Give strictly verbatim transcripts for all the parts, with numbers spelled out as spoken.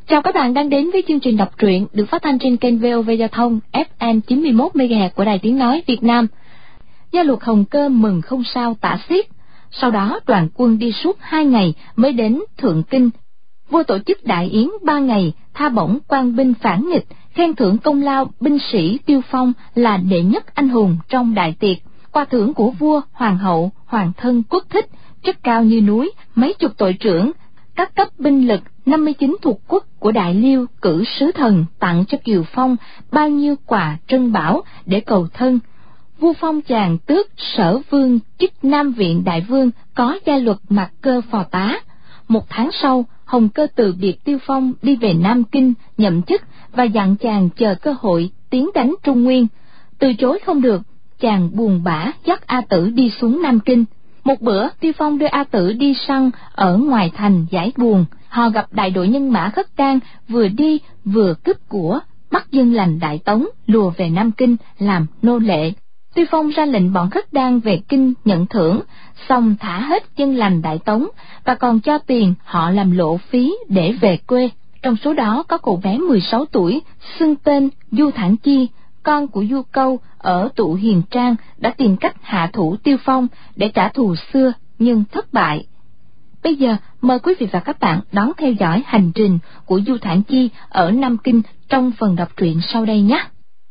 Chào các bạn đang đến với chương trình đọc truyện được phát thanh trên kênh vê o vê Giao thông ép em chín mươi mốt mê ga héc của Đài Tiếng Nói Việt Nam. Gia luật Hồng Cơ mừng không sao tả xiết. Sau đó đoàn quân đi suốt hai ngày mới đến Thượng Kinh. Vua tổ chức đại yến ba ngày, tha bổng quan binh phản nghịch, khen thưởng công lao binh sĩ Tiêu Phong là đệ nhất anh hùng trong đại tiệc. Qua thưởng của vua, hoàng hậu, hoàng thân quốc thích rất cao như núi, mấy chục tội trưởng, các cấp binh lực năm mươi chín thuộc quốc của Đại Liêu cử sứ thần tặng cho Kiều Phong bao nhiêu quà trân bảo để cầu thân. Vua phong chàng tước Sở Vương chức Nam Viện Đại Vương, có gia luật Mạc Cơ phò tá. Một tháng sau, Hồng Cơ từ biệt Tiêu Phong đi về Nam Kinh nhậm chức và dặn chàng chờ cơ hội tiến đánh Trung Nguyên. Từ chối không được, chàng buồn bã dắt A Tử đi xuống Nam Kinh. Một bữa, Tiêu Phong đưa A Tử đi săn ở ngoài thành giải buồn. Họ gặp đại đội nhân mã Khất Đan vừa đi vừa cướp của, bắt dân lành Đại Tống lùa về Nam Kinh làm nô lệ. Tiêu Phong ra lệnh bọn Khất Đan về kinh nhận thưởng, xong thả hết dân lành Đại Tống và còn cho tiền họ làm lộ phí để về quê. Trong số đó có cậu bé mười sáu tuổi xưng tên Du Thản Chi, con của Du Câu ở Tụ Hiền Trang, đã tìm cách hạ thủ Tiêu Phong để trả thù xưa nhưng thất bại. Bây giờ mời quý vị và các bạn đón theo dõi hành trình của Du Thản Chi ở Nam Kinh trong phần đọc truyện sau đây nhé.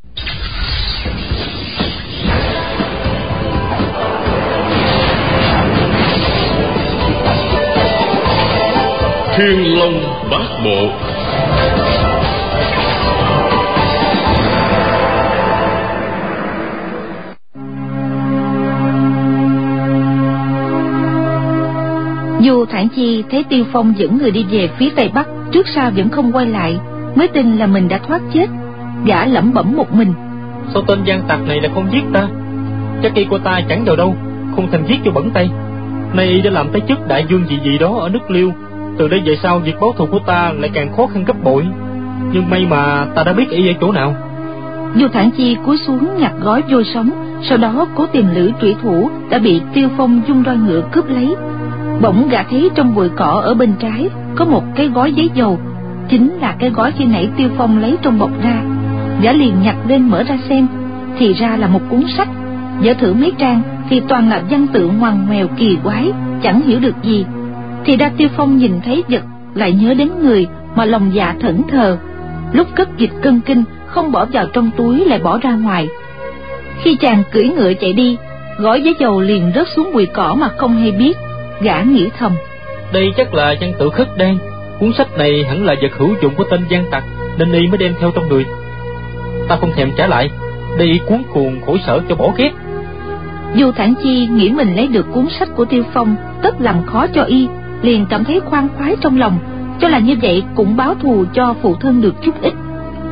Thiên Long Bát Bộ. Du Thản Chi thấy Tiêu Phong dẫn người đi về phía Tây Bắc, trước sau vẫn không quay lại, mới tin là mình đã thoát chết. Gã lẩm bẩm một mình: sao tên gian tặc này lại không giết ta? Chắc y của ta chẳng vào đâu, không thành giết cho bẩn tay. Nay y đã làm tới chức đại vương gì gì đó ở nước Liêu, từ đây về sau việc báo thù của ta lại càng khó khăn gấp bội. Nhưng may mà ta đã biết y ở chỗ nào. Du Thản Chi cúi xuống nhặt gói vôi sống, sau đó cố tìm lưỡi trụy thủ đã bị Tiêu Phong dung roi ngựa cướp lấy. Bỗng gã thấy trong bụi cỏ ở bên trái có một cái gói giấy dầu, chính là cái gói khi nãy Tiêu Phong lấy trong bọc ra. Gã liền nhặt lên mở ra xem, thì ra là một cuốn sách. Dở thử mấy trang thì toàn là văn tự ngoằn ngoèo kỳ quái, chẳng hiểu được gì. Thì ra Tiêu Phong nhìn thấy vật lại nhớ đến người mà lòng dạ thẫn thờ. Lúc cất dịch cân kinh không bỏ vào trong túi lại bỏ ra ngoài. Khi chàng cưỡi ngựa chạy đi, gói giấy dầu liền rớt xuống bụi cỏ mà không hay biết. Gã nghĩ thầm: đây chắc là văn tự Khất Đan. Cuốn sách này hẳn là vật hữu dụng của tên gian tặc, nên y mới đem theo trong người. Ta không thèm trả lại, để y cuốn cuồng khổ sở cho bỏ ghét. Du Thản Chi nghĩ mình lấy được cuốn sách của Tiêu Phong tất làm khó cho y, liền cảm thấy khoan khoái trong lòng, cho là như vậy cũng báo thù cho phụ thân được chút ít.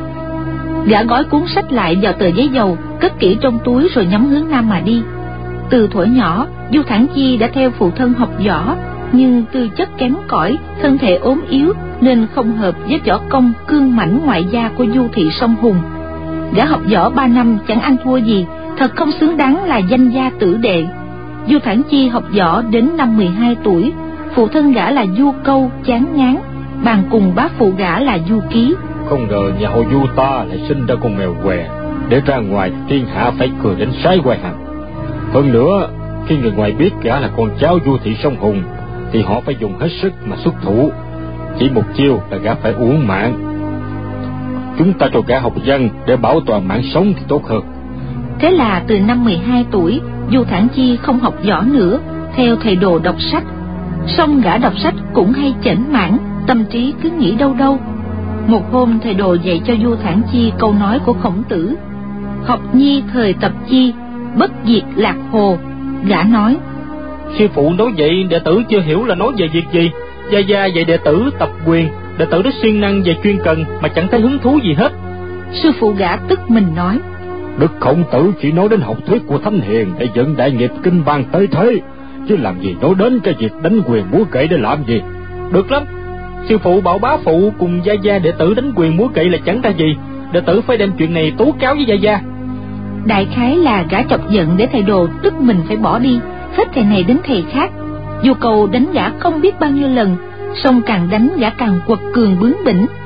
Gã gói cuốn sách lại vào tờ giấy dầu, cất kỹ trong túi rồi nhắm hướng nam mà đi. Từ thuở nhỏ, Du Thản Chi đã theo phụ thân học võ, nhưng tư chất kém cỏi, thân thể ốm yếu nên không hợp với võ công cương mãnh ngoại gia của Du Thị Song Hùng. Gã học võ ba năm chẳng ăn thua gì, thật không xứng đáng là danh gia tử đệ. Du Thản Chi học võ đến năm mười hai tuổi, phụ thân gã là Du Câu chán ngán, bàn cùng bá phụ gã là Du Ký. Không ngờ nhà họ Du ta lại sinh ra con mèo què, để ra ngoài thiên hạ phải cười đến sái quai hàm. Hơn nữa, khi người ngoài biết gã là con cháu Du Thị Song Hùng, thì họ phải dùng hết sức mà xuất thủ. Chỉ một chiêu là gã phải uổng mạng. Chúng ta cho gã học văn để bảo toàn mạng sống thì tốt hơn. Thế là từ năm mười hai tuổi, Du Thản Chi không học võ nữa, theo thầy đồ đọc sách. Song gã đọc sách cũng hay chểnh mãn, tâm trí cứ nghĩ đâu đâu. Một hôm thầy đồ dạy cho Du Thản Chi câu nói của Khổng Tử: học nhi thời tập chi, bất diệt lạc hồ. Gã nói: sư phụ nói vậy đệ tử chưa hiểu là nói về việc gì. Gia gia dạy đệ tử tập quyền, đệ tử rất siêng năng và chuyên cần mà chẳng thấy hứng thú gì hết. Sư phụ gã tức mình nói: Đức Khổng Tử chỉ nói đến học thuyết của Thánh Hiền để dẫn đại nghiệp kinh văn tới thế, chứ làm gì nói đến cái việc đánh quyền múa kỵ để làm gì. Được lắm, sư phụ bảo bá phụ cùng gia gia đệ tử đánh quyền múa kỵ là chẳng ra gì, đệ tử phải đem chuyện này tố cáo với gia gia. Đại khái là gã chọc giận để thầy đồ tức mình phải bỏ đi, hết thầy này đến thầy khác. Du Cầu đánh gã không biết bao nhiêu lần, song càng đánh gã càng quật cường bướng bỉnh.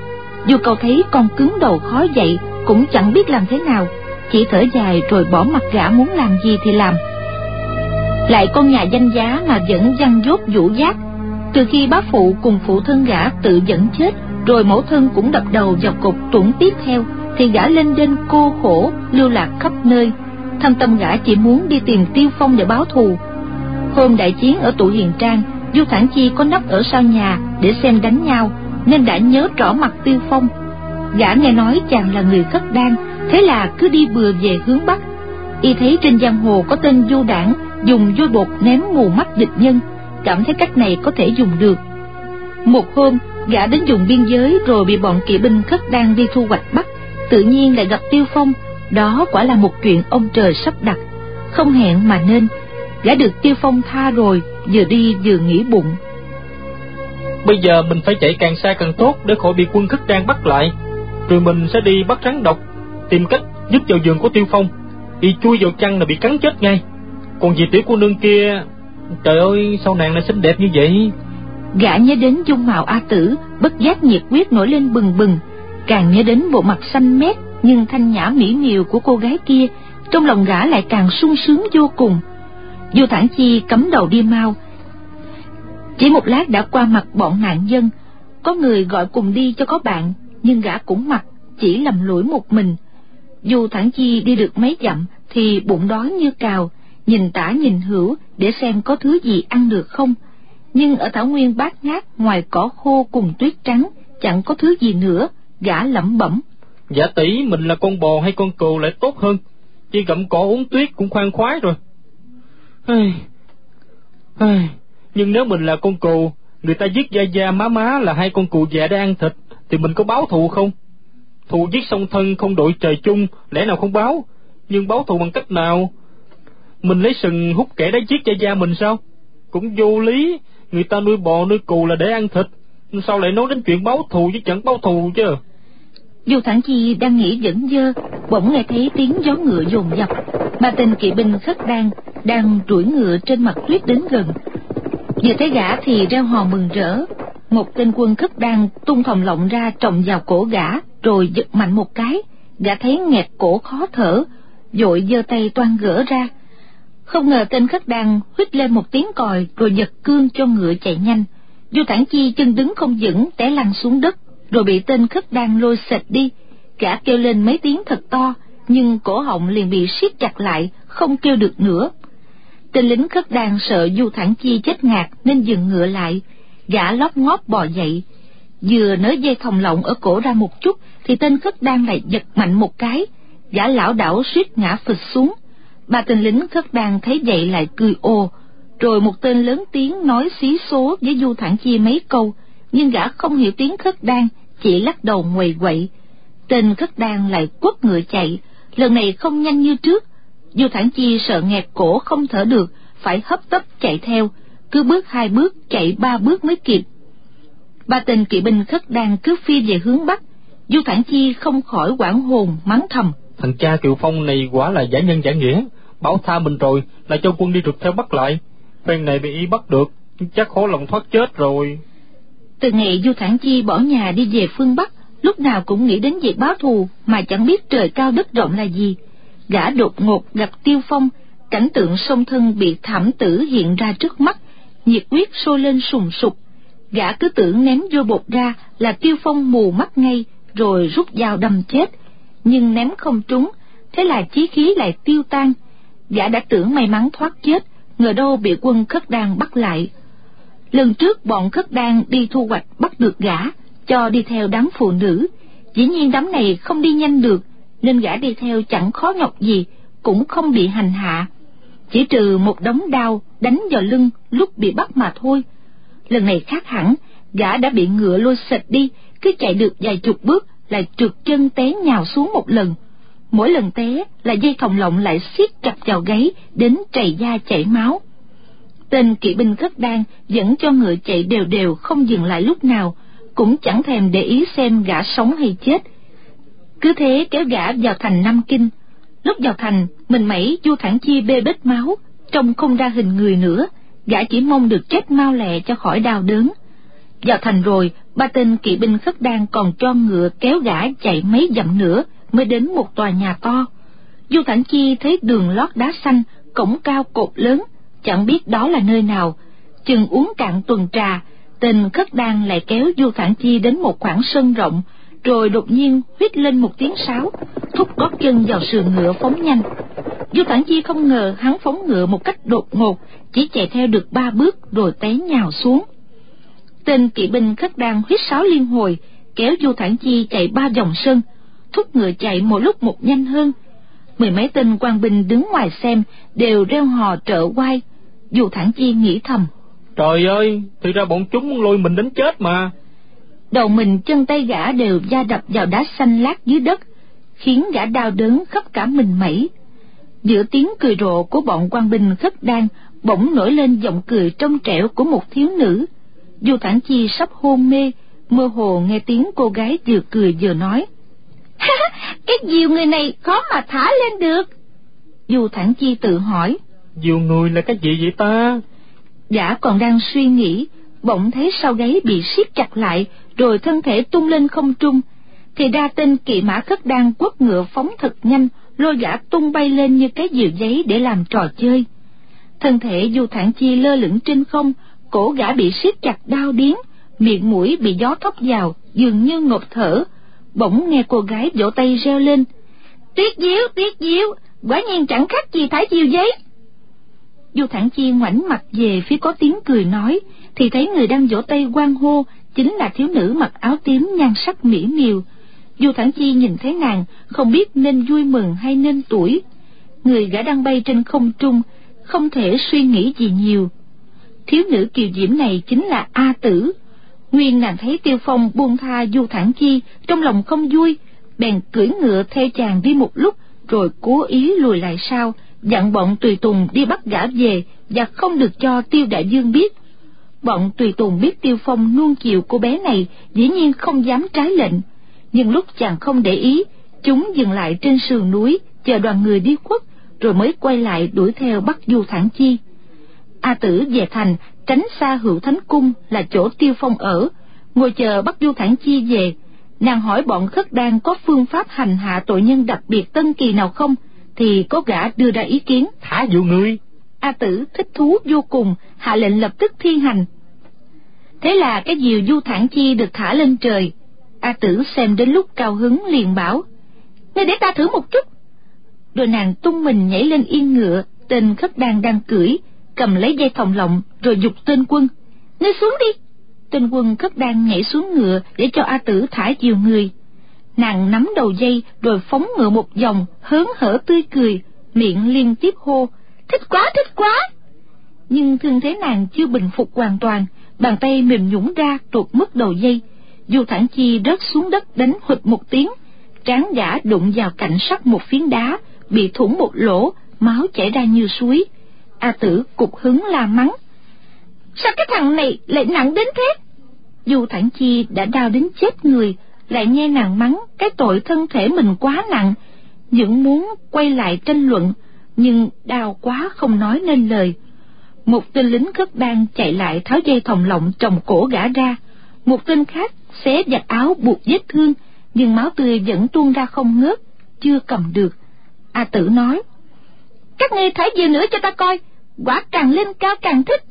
Du Câu thấy con cứng đầu khó dậy, cũng chẳng biết làm thế nào, chỉ thở dài rồi bỏ mặc gã muốn làm gì thì làm. Lại con nhà danh giá mà vẫn giăng dốt vũ giác. Từ khi bá phụ cùng phụ thân gã tự dẫn chết, rồi mẫu thân cũng đập đầu vào cột tuẫn tiếp theo, thì gã lênh đênh cô khổ lưu lạc khắp nơi. Thâm tâm gã chỉ muốn đi tìm Tiêu Phong để báo thù. Hôm đại chiến ở Tụ Hiền Trang, Du Thản Chi có nấp ở sau nhà để xem đánh nhau, nên đã nhớ rõ mặt Tiêu Phong. Gã nghe nói chàng là người Khất Đan, thế là cứ đi bừa về hướng Bắc. Y thấy trên giang hồ có tên Du Đảng dùng vôi bột ném mù mắt địch nhân, cảm thấy cách này có thể dùng được. Một hôm gã đến vùng biên giới rồi bị bọn kỵ binh Khất Đan đi thu hoạch bắt, tự nhiên lại gặp Tiêu Phong. Đó quả là một chuyện ông trời sắp đặt, không hẹn mà nên. Gã được Tiêu Phong tha rồi, vừa đi vừa nghĩ bụng: bây giờ mình phải chạy càng xa càng tốt để khỏi bị quân Khất Đan bắt lại. Rồi mình sẽ đi bắt rắn độc, tìm cách giúp vào giường của Tiêu Phong. Y chui vào chăn là bị cắn chết ngay. Còn vì tiểu cô nương kia, trời ơi, sao nàng lại xinh đẹp như vậy? Gã nhớ đến dung mạo A Tử, bất giác nhiệt huyết nổi lên bừng bừng. Càng nhớ đến bộ mặt xanh mét nhưng thanh nhã mỹ miều của cô gái kia, trong lòng gã lại càng sung sướng vô cùng. Du Thản Chi cắm đầu đi mau. Chỉ một lát đã qua mặt bọn nạn dân. Có người gọi cùng đi cho có bạn, nhưng gã cũng mặc, chỉ lầm lũi một mình. Du Thản Chi đi được mấy dặm thì bụng đói như cào, nhìn tả nhìn hữu để xem có thứ gì ăn được không. Nhưng ở thảo nguyên bát ngát, ngoài cỏ khô cùng tuyết trắng, chẳng có thứ gì nữa. Gã lẩm bẩm: Giả tỷ mình là con bò hay con cừu lại tốt hơn, chỉ gặm cỏ uống tuyết cũng khoan khoái rồi. Ai... Ai... Nhưng nếu mình là con cừu, người ta giết gia gia má má là hai con cừu già để ăn thịt, thì mình có báo thù không? Thù giết song thân không đội trời chung, lẽ nào không báo? Nhưng báo thù bằng cách nào? Mình lấy sừng hút kẻ đã giết gia gia mình sao? Cũng vô lý. Người ta nuôi bò nuôi cừu là để ăn thịt, sao lại nói đến chuyện báo thù chứ chẳng báo thù chứ? Du Thản Chi đang nghĩ dẫn dơ, bỗng nghe thấy tiếng gió ngựa dồn dập. Ba tên kỵ binh Khất Đan đang đuổi ngựa trên mặt tuyết đến gần. Vừa thấy gã thì reo hò mừng rỡ. Một tên quân Khất Đan tung thòng lọng ra trồng vào cổ gã, rồi giật mạnh một cái. Gã thấy nghẹt cổ khó thở, vội giơ tay toan gỡ ra. Không ngờ tên Khất Đan huýt lên một tiếng còi, rồi giật cương cho ngựa chạy nhanh. Du Thản Chi chân đứng không vững, té lăn xuống đất, rồi bị tên Khất Đan lôi xệt đi. Gã kêu lên mấy tiếng thật to, nhưng cổ họng liền bị siết chặt lại, không kêu được nữa. Tên lính Khất Đan sợ Du Thản Chi chết ngạt nên dừng ngựa lại. Gã lóp ngóp bò dậy, vừa nới dây thòng lọng ở cổ ra một chút thì tên Khất Đan lại giật mạnh một cái. Gã lảo đảo suýt ngã phịch xuống. Ba tên lính Khất Đan thấy vậy lại cười ồ. Rồi một tên lớn tiếng nói xí số với Du Thản Chi mấy câu, nhưng gã không hiểu tiếng Khất Đan, chỉ lắc đầu nguầy quậy. Tên Khất Đan lại quất ngựa chạy, lần này không nhanh như trước. Du Thản Chi sợ nghẹt cổ không thở được, phải hấp tấp chạy theo, cứ bước hai bước chạy ba bước mới kịp. Ba tên kỵ binh Khất Đan cứ phi về hướng Bắc. Du Thản Chi không khỏi hoảng hồn mắng thầm: Thằng cha Kiều Phong này quả là giả nhân giả nghĩa, bảo tha mình rồi là cho quân đi rượt theo bắt lại. Phen này bị y bắt được, chắc khó lòng thoát chết rồi. Từ ngày Du Thản Chi bỏ nhà đi về phương Bắc, lúc nào cũng nghĩ đến việc báo thù mà chẳng biết trời cao đất rộng là gì. Gã đột ngột gặp Tiêu Phong, cảnh tượng song thân bị thảm tử hiện ra trước mắt, nhiệt huyết sôi lên sùng sục. Gã cứ tưởng ném vô bột ra là Tiêu Phong mù mắt ngay, rồi rút dao đâm chết. Nhưng ném không trúng, thế là chí khí lại tiêu tan. Gã đã tưởng may mắn thoát chết, ngờ đâu bị quân Khất Đan bắt lại. Lần trước bọn Khất Đan đi thu hoạch bắt được gã, cho đi theo đám phụ nữ. Dĩ nhiên đám này không đi nhanh được, nên gã đi theo chẳng khó nhọc gì, cũng không bị hành hạ, chỉ trừ một đống đao đánh vào lưng lúc bị bắt mà thôi. Lần này khác hẳn, gã đã bị ngựa lôi xệt đi, cứ chạy được vài chục bước lại trượt chân té nhào xuống một lần. Mỗi lần té là dây thòng lọng lại siết chặt vào gáy đến trầy da chảy máu. Tên kỵ binh Khất Đan dẫn cho ngựa chạy đều đều không dừng lại lúc nào, cũng chẳng thèm để ý xem gã sống hay chết. Cứ thế kéo gã vào thành Nam Kinh. Lúc vào thành, mình mẩy Du Thản Chi bê bết máu, trông không ra hình người nữa. Gã chỉ mong được chết mau lẹ cho khỏi đau đớn. Vào thành rồi, ba tên kỵ binh Khất Đan còn cho ngựa kéo gã chạy mấy dặm nữa mới đến một tòa nhà to. Du Thản Chi thấy đường lót đá xanh, cổng cao cột lớn, chẳng biết đó là nơi nào. Chừng uống cạn tuần trà, tên Khất Đan lại kéo Du Thản Chi đến một khoảng sân rộng, rồi đột nhiên huýt lên một tiếng sáo, thúc gót chân vào sườn ngựa phóng nhanh. Du Thản Chi không ngờ hắn phóng ngựa một cách đột ngột, chỉ chạy theo được ba bước rồi té nhào xuống. Tên kỵ binh Khất Đan huýt sáo liên hồi, kéo Du Thản Chi chạy ba vòng sân, thúc ngựa chạy một lúc một nhanh hơn. Mười mấy tên quan binh đứng ngoài xem đều reo hò trợ oai. Du Thản Chi nghĩ thầm: Trời ơi, thì ra bọn chúng muốn lôi mình đến chết mà. Đầu mình chân tay gã đều va đập vào đá xanh lát dưới đất, khiến gã đau đớn khắp cả mình mẩy. Giữa tiếng cười rộ của bọn quan binh Khất Đan, bỗng nổi lên giọng cười trong trẻo của một thiếu nữ. Du Thản Chi sắp hôn mê, mơ hồ nghe tiếng cô gái vừa cười vừa nói: Cái diều người này khó mà thả lên được. Du Thản Chi tự hỏi: Diều người là cái gì vậy ta? Gã còn đang suy nghĩ, bỗng thấy sau gáy bị siết chặt lại, rồi thân thể tung lên không trung. Thì ra tên kỵ mã Khất Đan quất ngựa phóng thật nhanh, lôi gã tung bay lên như cái diều giấy để làm trò chơi. Thân thể Du Thản Chi lơ lửng trên không, cổ gã bị siết chặt đau điếng, miệng mũi bị gió thốc vào, dường như ngộp thở. Bỗng nghe cô gái vỗ tay reo lên: Tuyết diệu, tuyết diệu, quả nhiên chẳng khác gì thải diều giấy. Du Thản Chi ngoảnh mặt về phía có tiếng cười nói, thì thấy người đang vỗ tay hoan hô chính là thiếu nữ mặc áo tím nhan sắc mỹ miều. Du Thản Chi nhìn thấy nàng, không biết nên vui mừng hay nên tủi. Người gã đang bay trên không trung, không thể suy nghĩ gì nhiều. Thiếu nữ kiều diễm này chính là A Tử. Nguyên nàng thấy Tiêu Phong buông tha Du Thản Chi, trong lòng không vui, bèn cưỡi ngựa theo chàng đi một lúc, rồi cố ý lùi lại sau, dặn bọn tùy tùng đi bắt gã về và không được cho Tiêu Đại Dương biết. Bọn tùy tùng biết Tiêu Phong nuông chiều cô bé này, dĩ nhiên không dám trái lệnh. Nhưng lúc chàng không để ý, chúng dừng lại trên sườn núi chờ đoàn người đi khuất, rồi mới quay lại đuổi theo bắt Du Thản Chi. A Tử về thành, tránh xa Hữu Thánh Cung là chỗ Tiêu Phong ở, ngồi chờ bắt Du Thản Chi về. Nàng hỏi bọn Khất Đan có phương pháp hành hạ tội nhân đặc biệt tân kỳ nào không, thì có gã đưa ra ý kiến: Thả diều người. A Tử thích thú vô cùng, hạ lệnh lập tức thi hành. Thế là cái diều Du Thản Chi được thả lên trời. A Tử xem đến lúc cao hứng liền bảo: Ngươi để ta thử một chút. Rồi nàng tung mình nhảy lên yên ngựa tên Khất Đan đang cưỡi, cầm lấy dây thòng lọng rồi giục tên quân: Ngươi xuống đi. Tên quân Khất Đan nhảy xuống ngựa để cho A Tử thả diều người. Nàng nắm đầu dây rồi phóng ngựa một vòng, hớn hở tươi cười, miệng liên tiếp hô: Thích quá, thích quá. Nhưng thương thế nàng chưa bình phục hoàn toàn, bàn tay mềm nhũn ra tuột mất đầu dây. Du Thản Chi rớt xuống đất đánh huỵch một tiếng, trán gã đụng vào cạnh sắt một phiến đá, bị thủng một lỗ, máu chảy ra như suối. A Tử cục hứng la mắng: Sao cái thằng này lại nặng đến thế? Du Thản Chi đã đau đến chết người, lại nghe nàng mắng cái tội thân thể mình quá nặng, những muốn quay lại tranh luận, nhưng đau quá không nói nên lời. Một tên lính Khất Đan chạy lại tháo dây thòng lọng trồng cổ gã ra, một tên khác xé vạt áo buộc vết thương, nhưng máu tươi vẫn tuôn ra không ngớt, chưa cầm được. A Tử nói: Các ngươi thả diều nữa cho ta coi, quả càng lên cao càng thích.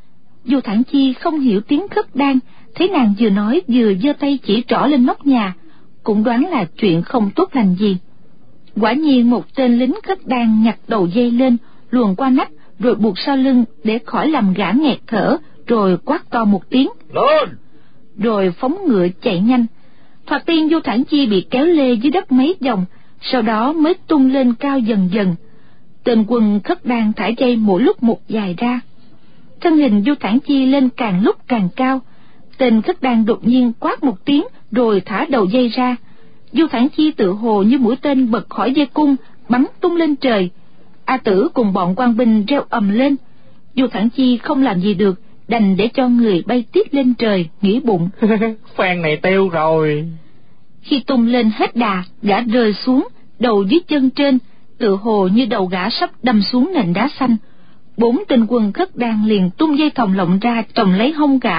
Du Thản Chi không hiểu tiếng Khất Đan, thấy nàng vừa nói vừa giơ tay chỉ trỏ lên nóc nhà, cũng đoán là chuyện không tốt lành gì. Quả nhiên một tên lính Khất Đan nhặt đầu dây lên, luồn qua nách, rồi buộc sau lưng để khỏi làm gã nghẹt thở, rồi quát to một tiếng: Lên! Rồi phóng ngựa chạy nhanh. Thoạt tiên Du Thản Chi bị kéo lê dưới đất mấy vòng, sau đó mới tung lên cao dần dần. Tên quân Khất Đan thả dây mỗi lúc một dài ra. Thân hình Du Thản Chi lên càng lúc càng cao. Tên Khất Đan đột nhiên quát một tiếng rồi thả đầu dây ra. Du Thản Chi tự hồ như mũi tên bật khỏi dây cung, bắn tung lên trời. A Tử cùng bọn quan binh reo ầm lên. Du Thản Chi không làm gì được, đành để cho người bay tiếp lên trời, nghĩ bụng: Phan này teo rồi. Khi tung lên hết đà, gã rơi xuống, đầu dưới chân trên, tự hồ như đầu gã sắp đâm xuống nền đá xanh. Bốn tên quân Khất Đan liền tung dây thòng lọng ra trồng lấy hông gã,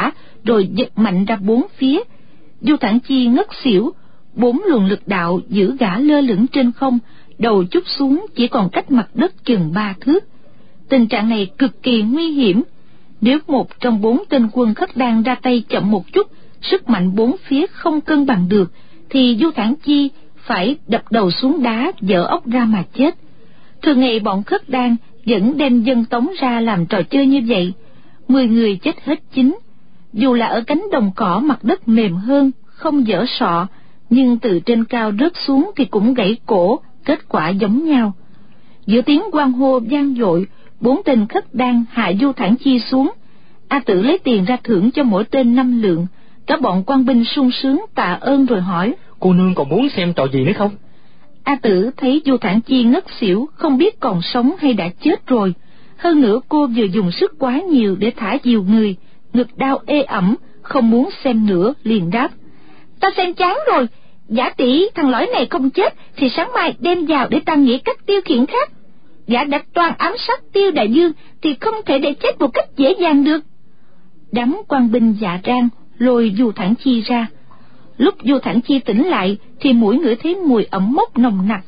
rồi giật mạnh ra bốn phía. Du Thản Chi ngất xỉu, bốn luồng lực đạo giữ gã lơ lửng trên không, đầu chúc xuống chỉ còn cách mặt đất chừng ba thước. Tình trạng này cực kỳ nguy hiểm. Nếu một trong bốn tên quân Khất Đan ra tay chậm một chút, sức mạnh bốn phía không cân bằng được, thì Du Thản Chi phải đập đầu xuống đá, vỡ ốc ra mà chết. Thường ngày bọn Khất Đan vẫn đem dân tống ra làm trò chơi như vậy, mười người chết hết chín. Dù là ở cánh đồng cỏ mặt đất mềm hơn, không dở sọ, nhưng từ trên cao rớt xuống thì cũng gãy cổ, kết quả giống nhau. Giữa tiếng hoan hô vang dội, bốn tên Khất Đan hạ Du Thản Chi xuống. A Tử lấy tiền ra thưởng cho mỗi tên năm lượng. Cả bọn quan binh sung sướng tạ ơn rồi hỏi: Cô nương còn muốn xem trò gì nữa không? A Tử thấy Du Thản Chi ngất xỉu, không biết còn sống hay đã chết rồi. Hơn nữa cô vừa dùng sức quá nhiều để thả dìu người, ngực đau ê ẩm, không muốn xem nữa, liền đáp: Ta xem chán rồi, giả tỷ thằng lõi này không chết thì sáng mai đem vào để ta nghĩ cách tiêu khiển khác. Gã đã toan ám sát Tiêu Đại Dương thì không thể để chết một cách dễ dàng được. Đám quan binh dạ rang lôi Du Thản Chi ra. Lúc Du Thản Chi tỉnh lại thì mũi ngửi thấy mùi ẩm mốc nồng nặc.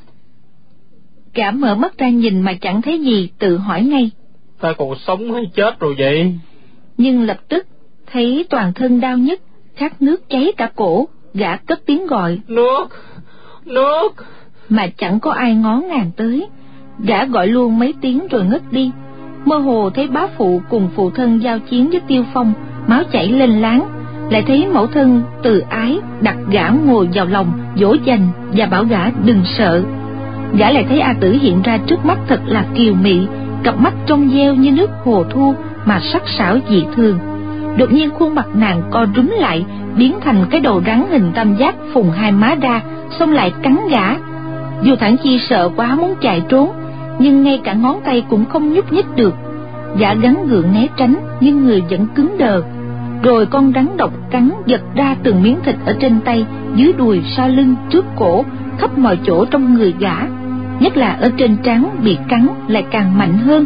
Gã mở mắt ra nhìn mà chẳng thấy gì, tự hỏi ngay: Ta còn sống hay chết rồi vậy? Nhưng lập tức thấy toàn thân đau nhức, khát nước cháy cả cổ. Gã cất tiếng gọi: Nước, nước. Mà chẳng có ai ngó ngàng tới. Gã gọi luôn mấy tiếng rồi ngất đi. Mơ hồ thấy bá phụ cùng phụ thân giao chiến với Tiêu Phong, máu chảy lên láng. Lại thấy mẫu thân từ ái đặt gã ngồi vào lòng, dỗ dành và bảo gã đừng sợ. Gã lại thấy A Tử hiện ra trước mắt thật là kiều mị, cặp mắt trong veo như nước hồ thu mà sắc sảo dị thường. Đột nhiên khuôn mặt nàng co rúm lại, biến thành cái đầu rắn hình tam giác phùng hai má ra, xông lại cắn gã. Du Thản Chi sợ quá muốn chạy trốn, nhưng ngay cả ngón tay cũng không nhúc nhích được. Gã gắng gượng né tránh, nhưng người vẫn cứng đờ. Rồi con rắn độc cắn giật ra từng miếng thịt ở trên tay, dưới đùi, sau lưng, trước cổ, khắp mọi chỗ trong người gã. Nhất là ở trên trán bị cắn lại càng mạnh hơn.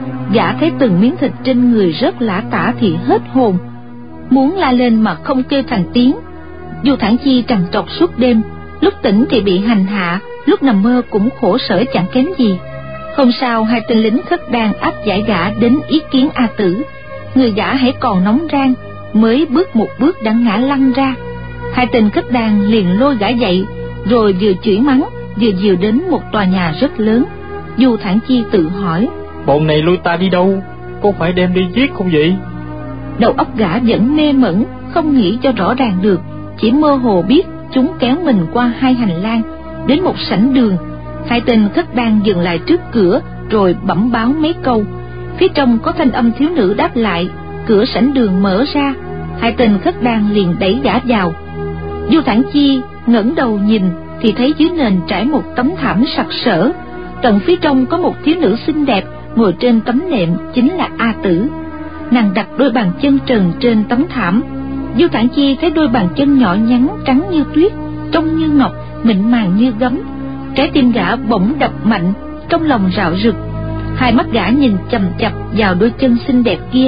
Gã thấy từng miếng thịt trên người rớt lả tả thì hết hồn, muốn la lên mà không kêu thành tiếng. Du Thản Chi trằn trọc suốt đêm, lúc tỉnh thì bị hành hạ, lúc nằm mơ cũng khổ sở chẳng kém gì. Hôm sau hai tên lính Khất Đan áp giải gã đến ý kiến A Tử. Người gã hãy còn nóng rang, mới bước một bước đã ngã lăn ra. Hai tên Khất Đan liền lôi gã dậy, rồi vừa chửi mắng vừa dìu đến một tòa nhà rất lớn. Du Thản Chi tự hỏi: Bọn này lôi ta đi đâu? Có phải đem đi giết không vậy? Đầu óc gã vẫn mê mẩn, không nghĩ cho rõ ràng được, chỉ mơ hồ biết chúng kéo mình qua hai hành lang đến một sảnh đường. Hai tên Khất Đan dừng lại trước cửa rồi bẩm báo mấy câu. Phía trong có thanh âm thiếu nữ đáp lại. Cửa sảnh đường mở ra, hai tên Khất Đan liền đẩy gã vào. Du Thản Chi ngẩng đầu nhìn thì thấy dưới nền trải một tấm thảm sặc sỡ. Tận phía trong có một thiếu nữ xinh đẹp ngồi trên tấm nệm, chính là A Tử. Nàng đặt đôi bàn chân trần trên tấm thảm. Du Thản Chi thấy đôi bàn chân nhỏ nhắn trắng như tuyết, trông như ngọc, mịn màng như gấm. Trái tim gã bỗng đập mạnh, trong lòng rạo rực. Hai mắt gã nhìn chằm chằm vào đôi chân xinh đẹp kia.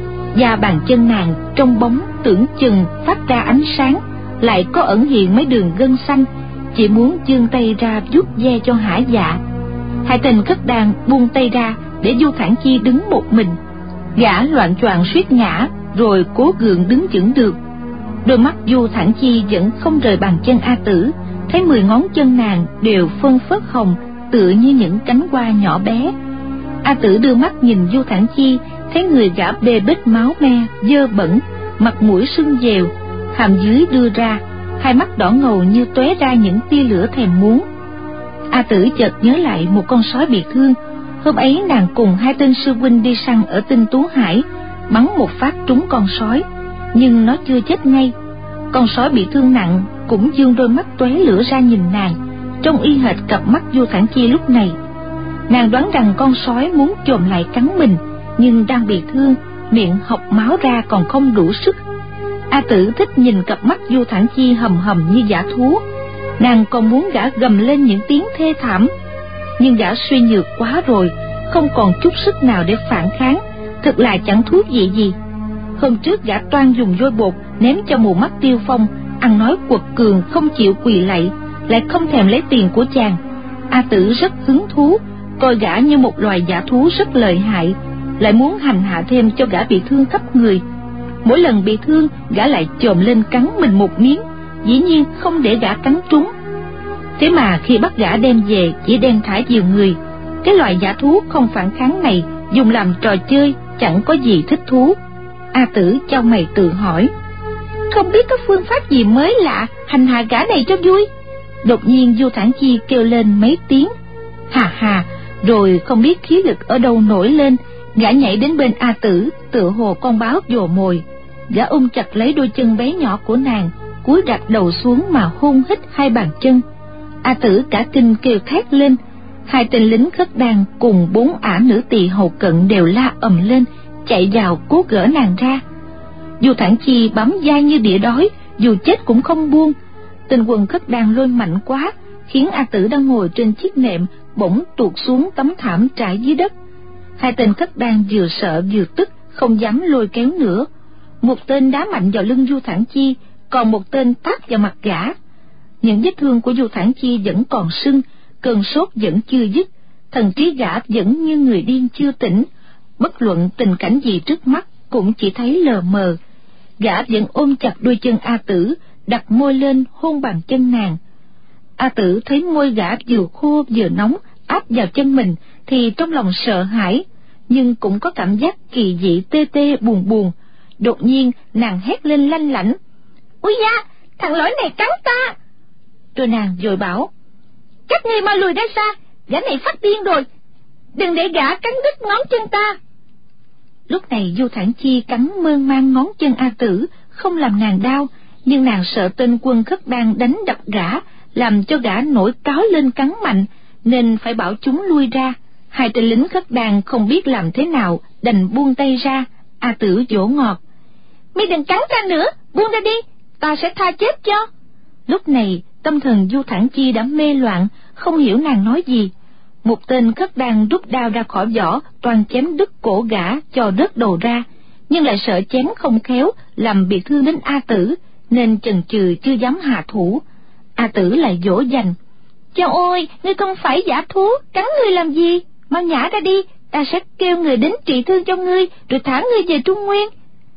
Da bàn chân nàng trong bóng tưởng chừng phát ra ánh sáng, lại có ẩn hiện mấy đường gân xanh. Chỉ muốn giương tay ra vuốt ve cho hả dạ. Hai tên Khất Đan buông tay ra để Du Thản Chi đứng một mình. Gã loạng choạng suýt ngã, rồi cố gượng đứng vững được. Đôi mắt Du Thản Chi vẫn không rời bàn chân A Tử. Thấy mười ngón chân nàng đều phân phớt hồng, tựa như những cánh hoa nhỏ bé. A Tử đưa mắt nhìn Du Thản Chi, thấy người gã bê bết máu me, dơ bẩn, mặt mũi sưng dèo, hàm dưới đưa ra, hai mắt đỏ ngầu như tóe ra những tia lửa thèm muốn. A Tử chợt nhớ lại một con sói bị thương. Hôm ấy nàng cùng hai tên sư huynh đi săn ở Tinh Tú Hải, bắn một phát trúng con sói, nhưng nó chưa chết ngay. Con sói bị thương nặng cũng dương đôi mắt tóe lửa ra nhìn nàng, trông y hệt cặp mắt Du Thản Chi lúc này. Nàng đoán rằng con sói muốn chồm lại cắn mình, nhưng đang bị thương, miệng hộc máu ra còn không đủ sức. A Tử thích nhìn cặp mắt Du Thản Chi hầm hầm như dã thú. Nàng còn muốn gã gầm lên những tiếng thê thảm, nhưng gã suy nhược quá rồi, không còn chút sức nào để phản kháng, thật là chẳng thú vị gì. Hôm trước gã toan dùng vôi bột ném cho mù mắt Tiêu Phong, ăn nói quật cường không chịu quỳ lạy, lại không thèm lấy tiền của chàng. A Tử rất hứng thú, coi gã như một loài dã thú rất lợi hại, lại muốn hành hạ thêm cho gã bị thương khắp người. Mỗi lần bị thương, gã lại chồm lên cắn mình một miếng, dĩ nhiên không để gã cắn trúng. Thế mà khi bắt gã đem về, chỉ đem thả nhiều người. Cái loài dã thú không phản kháng này dùng làm trò chơi chẳng có gì thích thú. A Tử chau mày tự hỏi, không biết có phương pháp gì mới lạ hành hạ gã này cho vui. Đột nhiên Du Thản Chi kêu lên mấy tiếng hà hà, rồi không biết khí lực ở đâu nổi lên, gã nhảy đến bên A Tử, tựa hồ con báo vồ mồi. Gã ôm chặt lấy đôi chân bé nhỏ của nàng, cúi đặt đầu xuống mà hôn hít hai bàn chân. A Tử cả kinh kêu thét lên. Hai tên lính khất đan cùng bốn ả nữ tỳ hầu cận đều la ầm lên, chạy vào cố gỡ nàng ra. Du Thản Chi bám dai như đỉa đói, dù chết cũng không buông. Tên quần khất đan lôi mạnh quá, khiến A Tử đang ngồi trên chiếc nệm bỗng tuột xuống tấm thảm trải dưới đất. Hai tên khất đan vừa sợ vừa tức, không dám lôi kéo nữa. Một tên đá mạnh vào lưng Du Thản Chi, còn một tên tát vào mặt gã. Những vết thương của Du Thản Chi vẫn còn sưng, cơn sốt vẫn chưa dứt, thần trí gã vẫn như người điên chưa tỉnh, bất luận tình cảnh gì trước mắt cũng chỉ thấy lờ mờ. Gã vẫn ôm chặt đôi chân A Tử, đặt môi lên hôn bàn chân nàng. A Tử thấy môi gã vừa khô vừa nóng áp vào chân mình thì trong lòng sợ hãi, nhưng cũng có cảm giác kỳ dị tê tê buồn buồn. Đột nhiên nàng hét lên lanh lảnh, ui da, thằng lõi này cắn ta. Rồi nàng vội bảo, các ngươi mau lùi ra xa, gã này phát điên rồi, đừng để gã cắn đứt ngón chân ta. Lúc này Du Thản Chi cắn mơn man ngón chân A Tử, không làm nàng đau, nhưng nàng sợ tên quân khất đan đánh đập gã, làm cho gã nổi cáo lên cắn mạnh, nên phải bảo chúng lui ra. Hai tên lính khất đan không biết làm thế nào, đành buông tay ra. A Tử dỗ ngọt, mi đừng cắn ta nữa, buông ra đi, ta sẽ tha chết cho. Lúc này tâm thần Du Thản Chi đã mê loạn, không hiểu nàng nói gì. Một tên khất đan rút đao ra khỏi vỏ, toàn chém đứt cổ gã cho rớt đầu ra, nhưng lại sợ chém không khéo làm bị thương đến A Tử, nên chần chừ chưa dám hạ thủ. A Tử lại dỗ dành, chao ôi, ngươi không phải dã thú, cắn ngươi làm gì, mau nhả ra đi, ta sẽ kêu người đến trị thương cho ngươi, rồi thả ngươi về Trung Nguyên.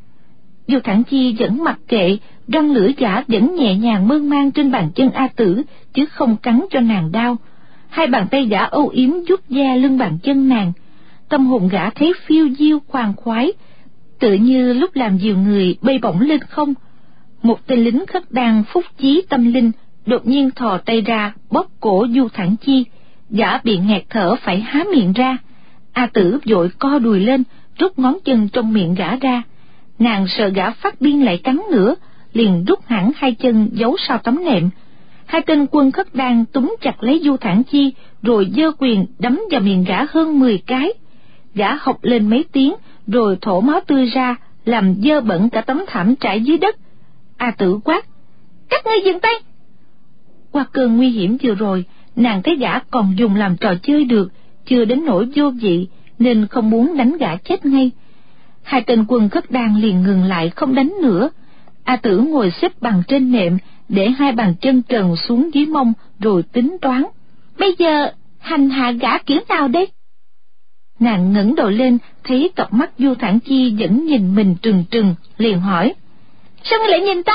Du Thản Chi vẫn mặc kệ, răng lưỡi gã vẫn nhẹ nhàng mơn man trên bàn chân A Tử, chứ không cắn cho nàng đau. Hai bàn tay gã âu yếm vuốt da lưng bàn chân nàng, tâm hồn gã thấy phiêu diêu khoan khoái, tự như lúc làm dìu người bay bổng lên không. Một tên lính khất đan phúc chí tâm linh đột nhiên thò tay ra bóp cổ Du Thản Chi, gã bị nghẹt thở phải há miệng ra. A Tử vội co đùi lên, rút ngón chân trong miệng gã ra. Nàng sợ gã phát điên lại cắn nữa, liền rút hẳn hai chân giấu sau tấm nệm. Hai tên quân khất đan túm chặt lấy Du Thản Chi, rồi giơ quyền đấm vào miệng gã hơn mười cái. Gã hộc lên mấy tiếng, rồi thổ máu tươi ra, làm dơ bẩn cả tấm thảm trải dưới đất. A Tử quát, các ngươi dừng tay. Qua cơn nguy hiểm vừa rồi, nàng thấy gã còn dùng làm trò chơi được, chưa đến nỗi vô vị, nên không muốn đánh gã chết ngay. Hai tên quân khất đan liền ngừng lại không đánh nữa. A Tử ngồi xếp bằng trên nệm, để hai bàn chân trần xuống dưới mông, rồi tính toán, bây giờ hành hạ gã kiểu nào đây? Nàng ngẩng đầu lên, thấy cặp mắt Du Thản Chi vẫn nhìn mình trừng trừng, liền hỏi, sao ngươi lại nhìn ta?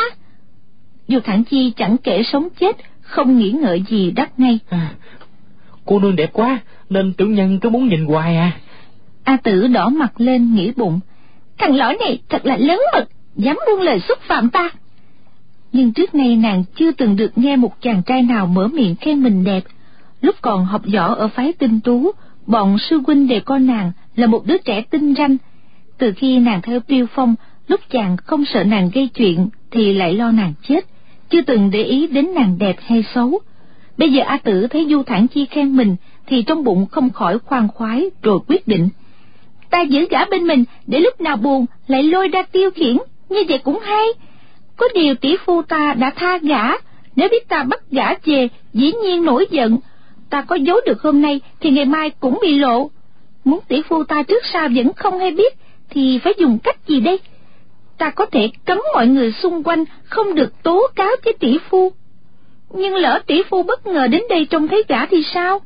Du Thản Chi chẳng kể sống chết, không nghĩ ngợi gì đáp ngay, à, cô nương đẹp quá, nên tiểu nhân cứ muốn nhìn hoài à. A Tử đỏ mặt lên nghĩ bụng, thằng lõi này thật là lớn mật, dám buông lời xúc phạm ta. Nhưng trước nay nàng chưa từng được nghe một chàng trai nào mở miệng khen mình đẹp. Lúc còn học võ ở phái Tinh Tú, bọn sư huynh đều coi nàng là một đứa trẻ tinh ranh. Từ khi nàng theo Tiêu Phong, lúc chàng không sợ nàng gây chuyện thì lại lo nàng chết, chưa từng để ý đến nàng đẹp hay xấu. Bây giờ A Tử thấy Du Thản Chi khen mình thì trong bụng không khỏi khoan khoái, rồi quyết định, ta giữ gã bên mình để lúc nào buồn lại lôi ra tiêu khiển, như vậy cũng hay. Có điều tỷ phu ta đã tha gã, nếu biết ta bắt gã về dĩ nhiên nổi giận, ta có giấu được hôm nay thì ngày mai cũng bị lộ. Muốn tỷ phu ta trước sau vẫn không hay biết thì phải dùng cách gì đây? ta có thể cấm mọi người xung quanh không được tố cáo với tỷ phu. Nhưng lỡ tỷ phu bất ngờ đến đây trông thấy gã thì sao?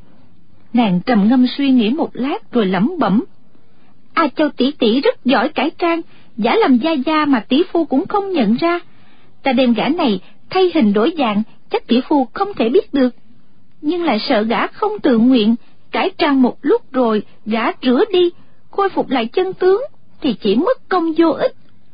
Nàng trầm ngâm suy nghĩ một lát rồi lẩm bẩm: A Châu tỷ tỷ rất giỏi cải trang, giả làm gia gia mà tỷ phu cũng không nhận ra. Ta đem gã này thay hình đổi dạng, chắc tỷ phu không thể biết được. Nhưng lại sợ gã không tự nguyện, cải trang một lúc rồi gã rửa đi, khôi phục lại chân tướng thì chỉ mất công vô ích.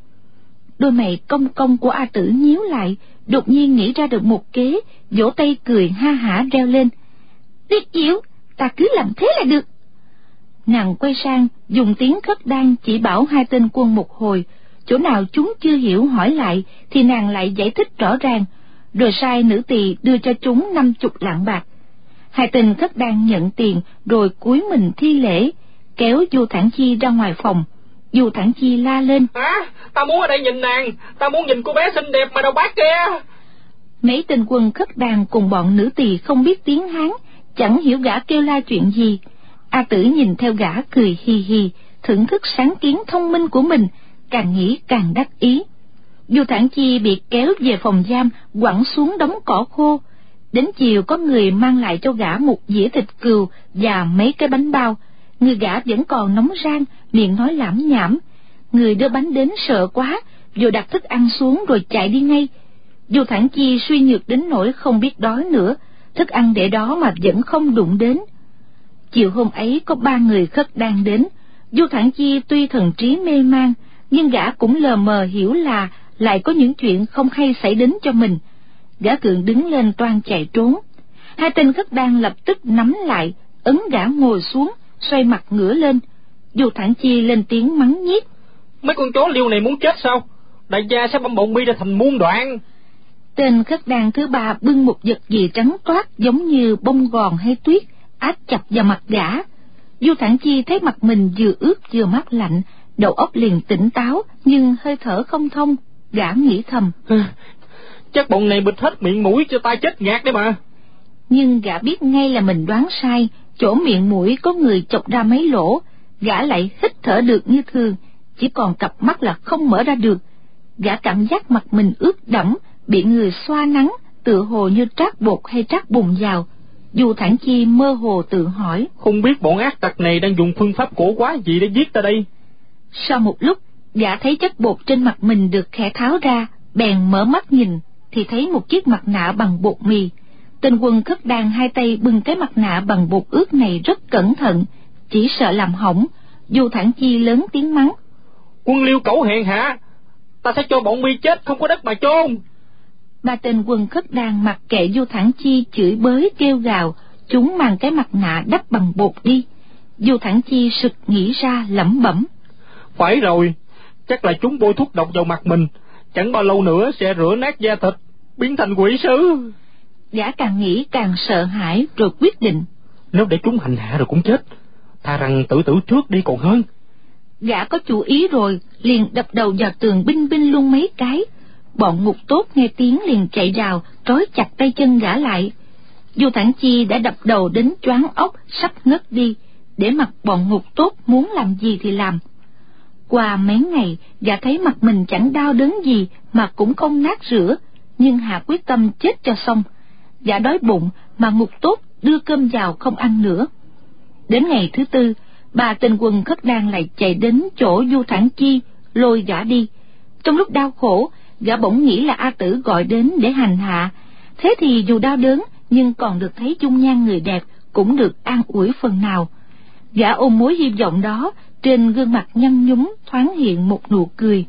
Đôi mày cong cong của A Tử nhíu lại, đột nhiên nghĩ ra được một kế, vỗ tay cười ha hả reo lên: Tuyết Diệu, ta cứ làm thế là được. Nàng quay sang dùng tiếng khất đan chỉ bảo hai tên quân một hồi, chỗ nào chúng chưa hiểu hỏi lại thì nàng lại giải thích rõ ràng, rồi sai nữ tỳ đưa cho chúng năm chục lạng bạc. Hai tên khất đan nhận tiền rồi cúi mình thi lễ, kéo Du Thản Chi ra ngoài phòng. Du Thản Chi la lên: À, ta muốn ở đây nhìn nàng, ta muốn nhìn cô bé xinh đẹp mà đầu bát kia. Mấy tên quân khất đan cùng bọn nữ tỳ không biết tiếng Hán, chẳng hiểu gã kêu la chuyện gì. A Tử nhìn theo gã cười hì hì, thưởng thức sáng kiến thông minh của mình, càng nghĩ càng đắc ý. Du Thản Chi bị kéo về phòng giam, quẳng xuống đống cỏ khô. Đến chiều có người mang lại cho gã một dĩa thịt cừu và mấy cái bánh bao. Người gã vẫn còn nóng rang, miệng nói lảm nhảm. Người đưa bánh đến sợ quá, rồi đặt thức ăn xuống rồi chạy đi ngay. Du Thản Chi suy nhược đến nỗi không biết đói nữa, thức ăn để đó mà vẫn không đụng đến. Chiều hôm ấy có ba người khất đan đến. Du Thản Chi tuy thần trí mê man, nhưng gã cũng lờ mờ hiểu là lại có những chuyện không hay xảy đến cho mình. Gã cường đứng lên toan chạy trốn. Hai tên khất đan lập tức nắm lại, ấn gã ngồi xuống, xoay mặt ngửa lên. Du Thản Chi lên tiếng mắng nhiếc: Mấy con chó liêu này muốn chết sao? Đại gia sẽ băm bụng mi ra thành muôn đoạn. Tên khất đan thứ ba bưng một vật gì trắng toát giống như bông gòn hay tuyết, áp chặt vào mặt gã. Du Thản Chi thấy mặt mình vừa ướt vừa mát lạnh, đầu óc liền tỉnh táo nhưng hơi thở không thông. Gã nghĩ thầm: Chắc bọn này bịt hết miệng mũi cho ta chết ngạt đấy mà. Nhưng gã biết ngay là mình đoán sai, chỗ miệng mũi có người chọc ra mấy lỗ. Gã lại hít thở được như thường, chỉ còn cặp mắt là không mở ra được. Gã cảm giác mặt mình ướt đẫm, bị người xoa nắng, tựa hồ như trát bột hay trát bùn vào. Du Thản Chi mơ hồ tự hỏi: Không biết bọn ác tặc này đang dùng phương pháp cổ quái gì để giết ta đây. Sau một lúc, gã thấy chất bột trên mặt mình được khẽ tháo ra, bèn mở mắt nhìn thì thấy một chiếc mặt nạ bằng bột mì. Tên quân khất đan hai tay bưng cái mặt nạ bằng bột ướt này rất cẩn thận, chỉ sợ làm hỏng. Du Thản Chi lớn tiếng mắng: Quân Liêu cẩu hèn hạ, ta sẽ cho bọn mi chết không có đất mà chôn. Ba tên quân khất đan mặc kệ Du Thản Chi chửi bới kêu gào, chúng mang cái mặt nạ đắp bằng bột đi. Du Thản Chi sực nghĩ ra lẩm bẩm: Phải rồi, chắc là chúng bôi thuốc độc vào mặt mình, chẳng bao lâu nữa sẽ rửa nát da thịt, biến thành quỷ sứ. Gã càng nghĩ càng sợ hãi rồi quyết định: Nếu để chúng hành hạ rồi cũng chết, thà rằng tự tử trước đi còn hơn. Gã có chủ ý rồi, liền đập đầu vào tường binh binh luôn mấy cái. Bọn ngục tốt nghe tiếng liền chạy rào, trói chặt tay chân gã lại. Du Thản Chi đã đập đầu đến choáng óc, sắp ngất đi, để mặc bọn ngục tốt muốn làm gì thì làm. Qua mấy ngày, gã thấy mặt mình chẳng đau đớn gì mà cũng không nát rửa, nhưng hạ quyết tâm chết cho xong. Gã đói bụng mà ngục tốt đưa cơm vào không ăn nữa. Đến ngày thứ tư, ba tên quân khất đan lại chạy đến chỗ Du Thản Chi, lôi gã đi. Trong lúc đau khổ, gã bỗng nghĩ là A Tử gọi đến để hành hạ. Thế thì dù đau đớn nhưng còn được thấy dung nhan người đẹp, cũng được an ủi phần nào. Gã ôm mối hy vọng đó, trên gương mặt nhăn nhúm thoáng hiện một nụ cười.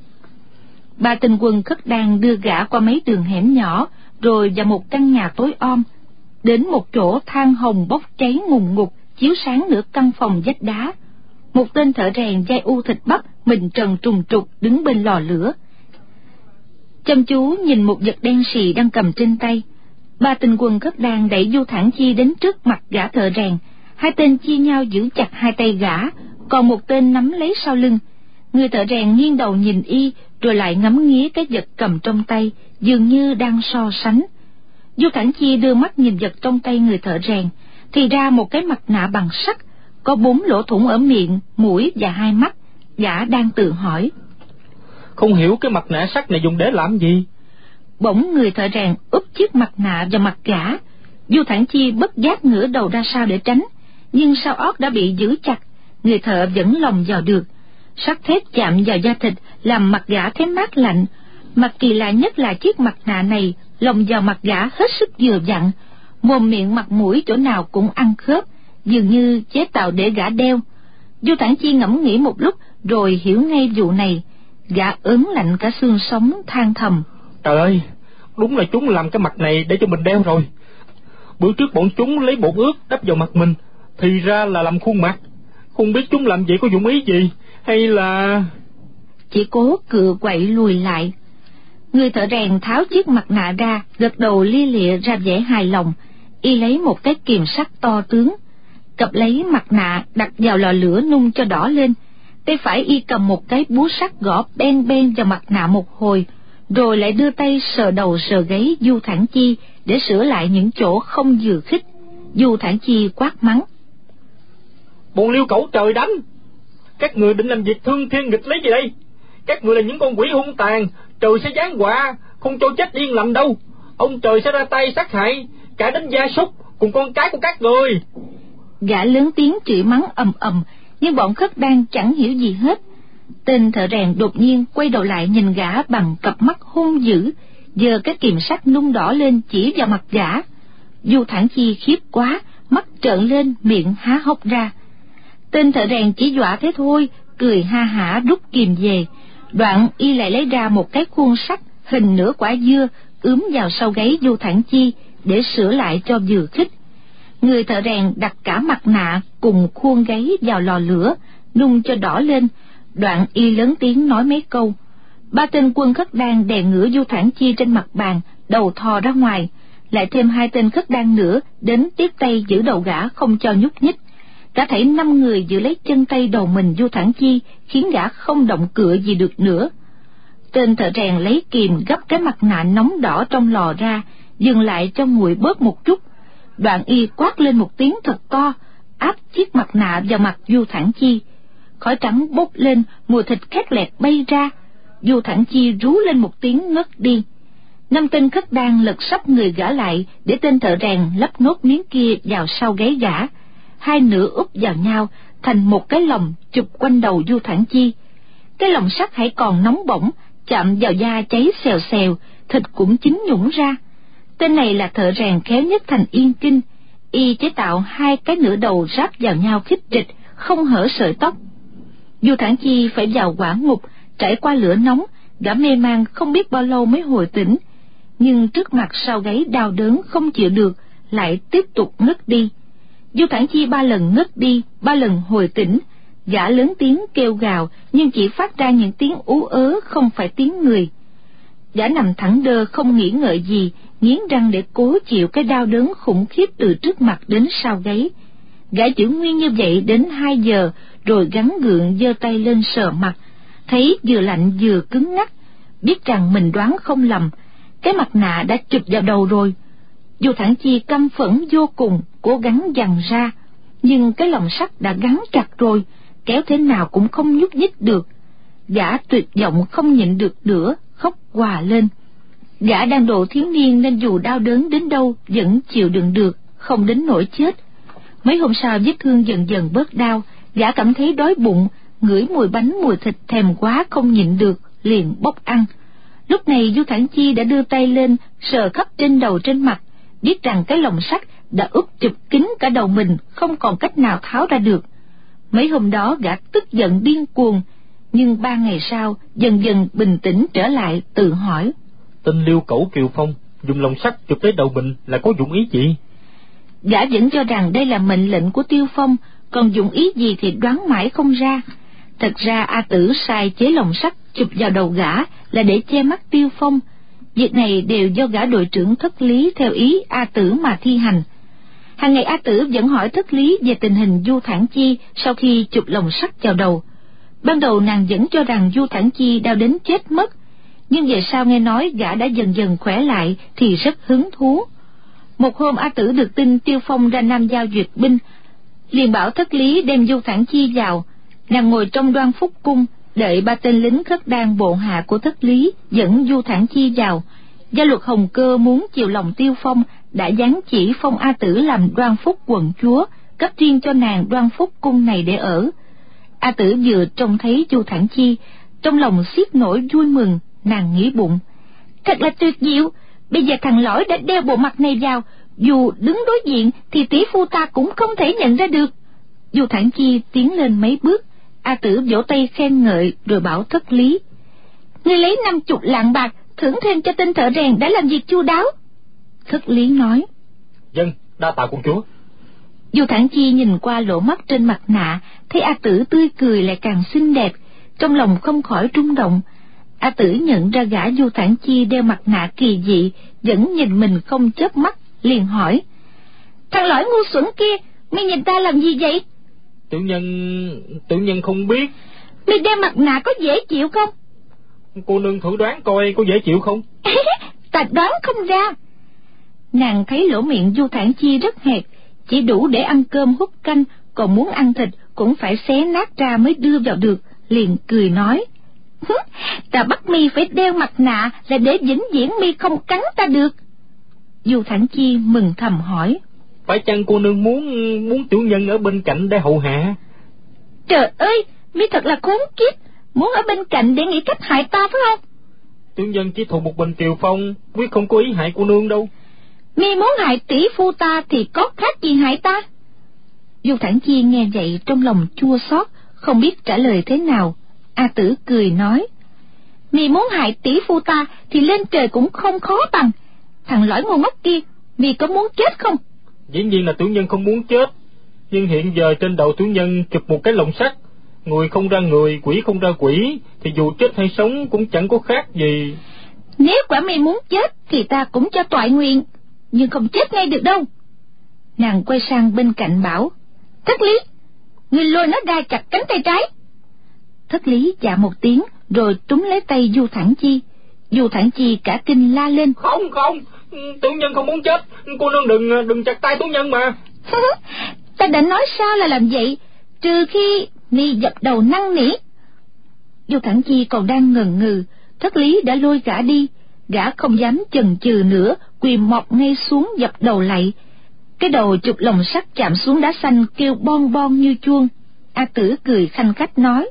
Ba tên quân khất đan đưa gã qua mấy đường hẻm nhỏ, rồi vào một căn nhà tối om, đến một chỗ than hồng bốc cháy ngùn ngụt chiếu sáng nửa căn phòng vách đá. Một tên thợ rèn dai u thịt bắp, mình trần trùng trục đứng bên lò lửa, chăm chú nhìn một vật đen sì đang cầm trên tay. Ba tên quân khất đan đẩy Du Thản Chi đến trước mặt gã thợ rèn. Hai tên chia nhau giữ chặt hai tay gã, còn một tên nắm lấy sau lưng. Người thợ rèn nghiêng đầu nhìn y, rồi lại ngắm nghía cái vật cầm trong tay, dường như đang so sánh. Du Thản Chi đưa mắt nhìn vật trong tay người thợ rèn, thì ra một cái mặt nạ bằng sắt, có bốn lỗ thủng ở miệng, mũi và hai mắt. Gã đang tự hỏi: không hiểu cái mặt nạ sắt này dùng để làm gì. Bỗng người thợ rèn úp chiếc mặt nạ vào mặt gã. Du Thản Chi bất giác ngửa đầu ra sau để tránh, nhưng sau ót đã bị giữ chặt, người thợ vẫn lồng vào được. Sắt thép chạm vào da thịt làm mặt gã thấy mát lạnh. Mặt kỳ lạ nhất là chiếc mặt nạ này lồng vào mặt gã hết sức vừa vặn, mồm miệng mặt mũi chỗ nào cũng ăn khớp, dường như chế tạo để gã đeo. Du Thản Chi ngẫm nghĩ một lúc rồi hiểu ngay vụ này. Gã ớn lạnh cả xương sống, than thầm: Trời ơi, đúng là chúng làm cái mặt này để cho mình đeo rồi. Bữa trước bọn chúng lấy bột ướt đắp vào mặt mình, thì ra là làm khuôn mặt. Không biết chúng làm vậy có dụng ý gì, hay là... Chỉ cố cựa quậy lùi lại. Người thợ rèn tháo chiếc mặt nạ ra, gật đầu lia lịa ra vẻ hài lòng. Y lấy một cái kìm sắt to tướng, cặp lấy mặt nạ đặt vào lò lửa nung cho đỏ lên. Tay phải y cầm một cái búa sắt gõ ben ben vào mặt nạ một hồi, rồi lại đưa tay sờ đầu sờ gáy Du Thản Chi để sửa lại những chỗ không vừa khít. Du Thản Chi quát mắng: Bọn liêu cẩu trời đánh! Các người định làm việc thương thiên nghịch lý gì đây? Các người là những con quỷ hung tàn, trời sẽ giáng họa, không cho chết yên lành đâu. Ông trời sẽ ra tay sát hại cả đến gia súc cùng con cái của các người. Gã lớn tiếng chửi mắng ầm ầm, nhưng bọn Khất Đan chẳng hiểu gì hết. Tên thợ rèn đột nhiên quay đầu lại nhìn gã bằng cặp mắt hung dữ, giơ cái kìm sắt nung đỏ lên chỉ vào mặt gã. Du Thản Chi khiếp quá, mắt trợn lên, miệng há hốc ra. Tên thợ rèn chỉ dọa thế thôi, cười ha hả rút kìm về. Đoạn y lại lấy ra một cái khuôn sắt hình nửa quả dưa ướm vào sau gáy Du Thản Chi để sửa lại cho vừa khít. Người thợ rèn đặt cả mặt nạ cùng khuôn gáy vào lò lửa nung cho đỏ lên. Đoạn y lớn tiếng nói mấy câu. Ba tên quân Khất Đan đè ngửa Du Thản Chi trên mặt bàn, đầu thò ra ngoài. Lại thêm hai tên Khất Đan nữa đến tiếp tay giữ đầu gã không cho nhúc nhích. Cả thảy năm người giữ lấy chân tay đầu mình Du Thản Chi, khiến gã không động cựa gì được nữa. Tên thợ rèn lấy kìm gấp cái mặt nạ nóng đỏ trong lò ra, dừng lại cho nguội bớt một chút. Đoạn y quát lên một tiếng thật to, áp chiếc mặt nạ vào mặt Du Thản Chi. Khói trắng bốc lên, mùi thịt khét lẹt bay ra. Du Thản Chi rú lên một tiếng ngất đi. Năm tên Khất Đan lật sắp người gã lại để tên thợ rèn lắp nốt miếng kia vào sau gáy gã. Hai nửa úp vào nhau thành một cái lồng chụp quanh đầu Du Thản Chi. Cái lồng sắt hãy còn nóng bỏng, chạm vào da cháy xèo xèo, thịt cũng chín nhũng ra. Tên này là thợ rèn khéo nhất thành Yên Kinh. Y chế tạo hai cái nửa đầu ráp vào nhau khít rịch, không hở sợi tóc. Du Thản Chi phải vào quả ngục, trải qua lửa nóng, gã mê man không biết bao lâu mới hồi tỉnh. Nhưng trước mặt sau gáy đau đớn không chịu được, lại tiếp tục ngất đi. Du Thản Chi ba lần ngất đi, ba lần hồi tỉnh. Gã lớn tiếng kêu gào, nhưng chỉ phát ra những tiếng ú ớ, không phải tiếng người. Gã nằm thẳng đơ không nghĩ ngợi gì, nghiến răng để cố chịu cái đau đớn khủng khiếp từ trước mặt đến sau gáy. Gã giữ nguyên như vậy đến hai giờ, rồi gắng gượng giơ tay lên sờ mặt, thấy vừa lạnh vừa cứng ngắc, biết rằng mình đoán không lầm, cái mặt nạ đã chụp vào đầu rồi. Du Thản Chi căm phẫn vô cùng, cố gắng giằng ra, nhưng cái lồng sắt đã gắn chặt rồi, kéo thế nào cũng không nhúc nhích được. Gã tuyệt vọng không nhịn được nữa, khóc òa lên. Gã đang độ thiếu niên nên dù đau đớn đến đâu vẫn chịu đựng được, không đến nỗi chết. Mấy hôm sau vết thương dần dần bớt đau, gã cảm thấy đói bụng, ngửi mùi bánh mùi thịt thèm quá không nhịn được, liền bốc ăn. Lúc này Du Thản Chi đã đưa tay lên sờ khắp trên đầu trên mặt, biết rằng cái lồng sắt đã úp chụp kín cả đầu mình, không còn cách nào tháo ra được. Mấy hôm đó gã tức giận điên cuồng, nhưng ba ngày sau dần dần bình tĩnh trở lại, tự hỏi: Tên liêu cẩu Kiều Phong dùng lồng sắt chụp lấy đầu mình là có dụng ý gì? Gã vẫn cho rằng đây là mệnh lệnh của Tiêu Phong, còn dụng ý gì thì đoán mãi không ra. Thật ra A Tử sai chế lồng sắt chụp vào đầu gã là để che mắt Tiêu Phong. Việc này đều do gã đội trưởng Thất Lý theo ý A Tử mà thi hành. Hàng ngày A Tử vẫn hỏi Thất Lý về tình hình Du Thản Chi sau khi chụp lồng sắt vào đầu. Ban đầu nàng vẫn cho rằng Du Thản Chi đau đến chết mất, nhưng về sau nghe nói gã đã dần dần khỏe lại thì rất hứng thú. Một hôm A Tử được tin Tiêu Phong ra Nam giao duyệt binh, liền bảo Thất Lý đem Du Thản Chi vào. Nàng ngồi trong Đoan Phúc cung, Đợi ba tên lính khất đan bộ hạ của Thất Lý dẫn Du Thản Chi vào, Gia Luật Hồng Cơ muốn chiều lòng Tiêu Phong, đã giáng chỉ phong A Tử làm Đoan Phúc quận chúa, cấp riêng cho nàng Đoan Phúc cung này để ở. A Tử vừa trông thấy Du Thản Chi, trong lòng xiết nổi vui mừng, nàng nghĩ bụng: thật là tuyệt diệu, bây giờ thằng lõi đã đeo bộ mặt này vào, dù đứng đối diện thì tỷ phu ta cũng không thể nhận ra được. Du Thản Chi tiến lên mấy bước, A Tử vỗ tay khen ngợi rồi bảo Thất Lý: ngươi lấy năm chục lạng bạc thưởng thêm cho tên thợ rèn đã làm việc chu đáo. Thất Lý nói: Dân, đa tạ công chúa. Du Thản Chi nhìn qua lỗ mắt trên mặt nạ, thấy A Tử tươi cười lại càng xinh đẹp, trong lòng không khỏi rung động. A Tử nhận ra gã Du Thản Chi đeo mặt nạ kỳ dị, vẫn nhìn mình không chớp mắt, liền hỏi: thằng lõi ngu xuẩn kia, mi nhìn ta làm gì vậy? Tiểu nhân... tiểu nhân không biết. Mi đeo mặt nạ có dễ chịu không? Cô nương thử đoán coi có dễ chịu không? Ta đoán không ra. Nàng thấy lỗ miệng Du Thản Chi rất hẹp, chỉ đủ để ăn cơm hút canh, còn muốn ăn thịt cũng phải xé nát ra mới đưa vào được, liền cười nói: ta bắt mi phải đeo mặt nạ là để vĩnh viễn mi không cắn ta được. Du Thản Chi mừng thầm hỏi: phải chăng cô nương muốn muốn tiểu nhân ở bên cạnh để hầu hạ? Trời ơi, mi thật là khốn kiếp, muốn ở bên cạnh để nghĩ cách hại ta phải không? Tiểu nhân chỉ thù một mình Tiều Phong, quyết không có ý hại cô nương đâu. Mi muốn hại tỷ phu ta thì có khác gì hại ta? Du Thản Chi nghe vậy trong lòng chua xót, không biết trả lời thế nào. A Tử cười nói: mi muốn hại tỷ phu ta thì lên trời cũng không khó bằng. Thằng lõi ngu ngốc kia, mi có muốn chết không? Dĩ nhiên là tiểu nhân không muốn chết, nhưng hiện giờ trên đầu tiểu nhân chụp một cái lồng sắt, người không ra người, quỷ không ra quỷ, thì dù chết hay sống cũng chẳng có khác gì. Nếu quả mi muốn chết thì ta cũng cho toại nguyện, nhưng không chết ngay được đâu. Nàng quay sang bên cạnh bảo: Thất Lý, ngươi lôi nó ra chặt cánh tay trái. Thất Lý dạ một tiếng rồi túm lấy tay Du Thản Chi. Du Thản Chi cả kinh la lên: Không không, tiểu nhân không muốn chết, cô nương đừng đừng chặt tay tiểu nhân mà. Ta đã nói sao là làm vậy, trừ khi mi dập đầu năn nỉ. Du Thản Chi còn đang ngần ngừ, Thất Lý đã lôi gã đi. Gã không dám chần chừ nữa, quỳ mọp ngay xuống dập đầu lạy. Cái đầu chụp lồng sắt chạm xuống đá xanh kêu bon bon như chuông. A Tử cười khanh khách nói: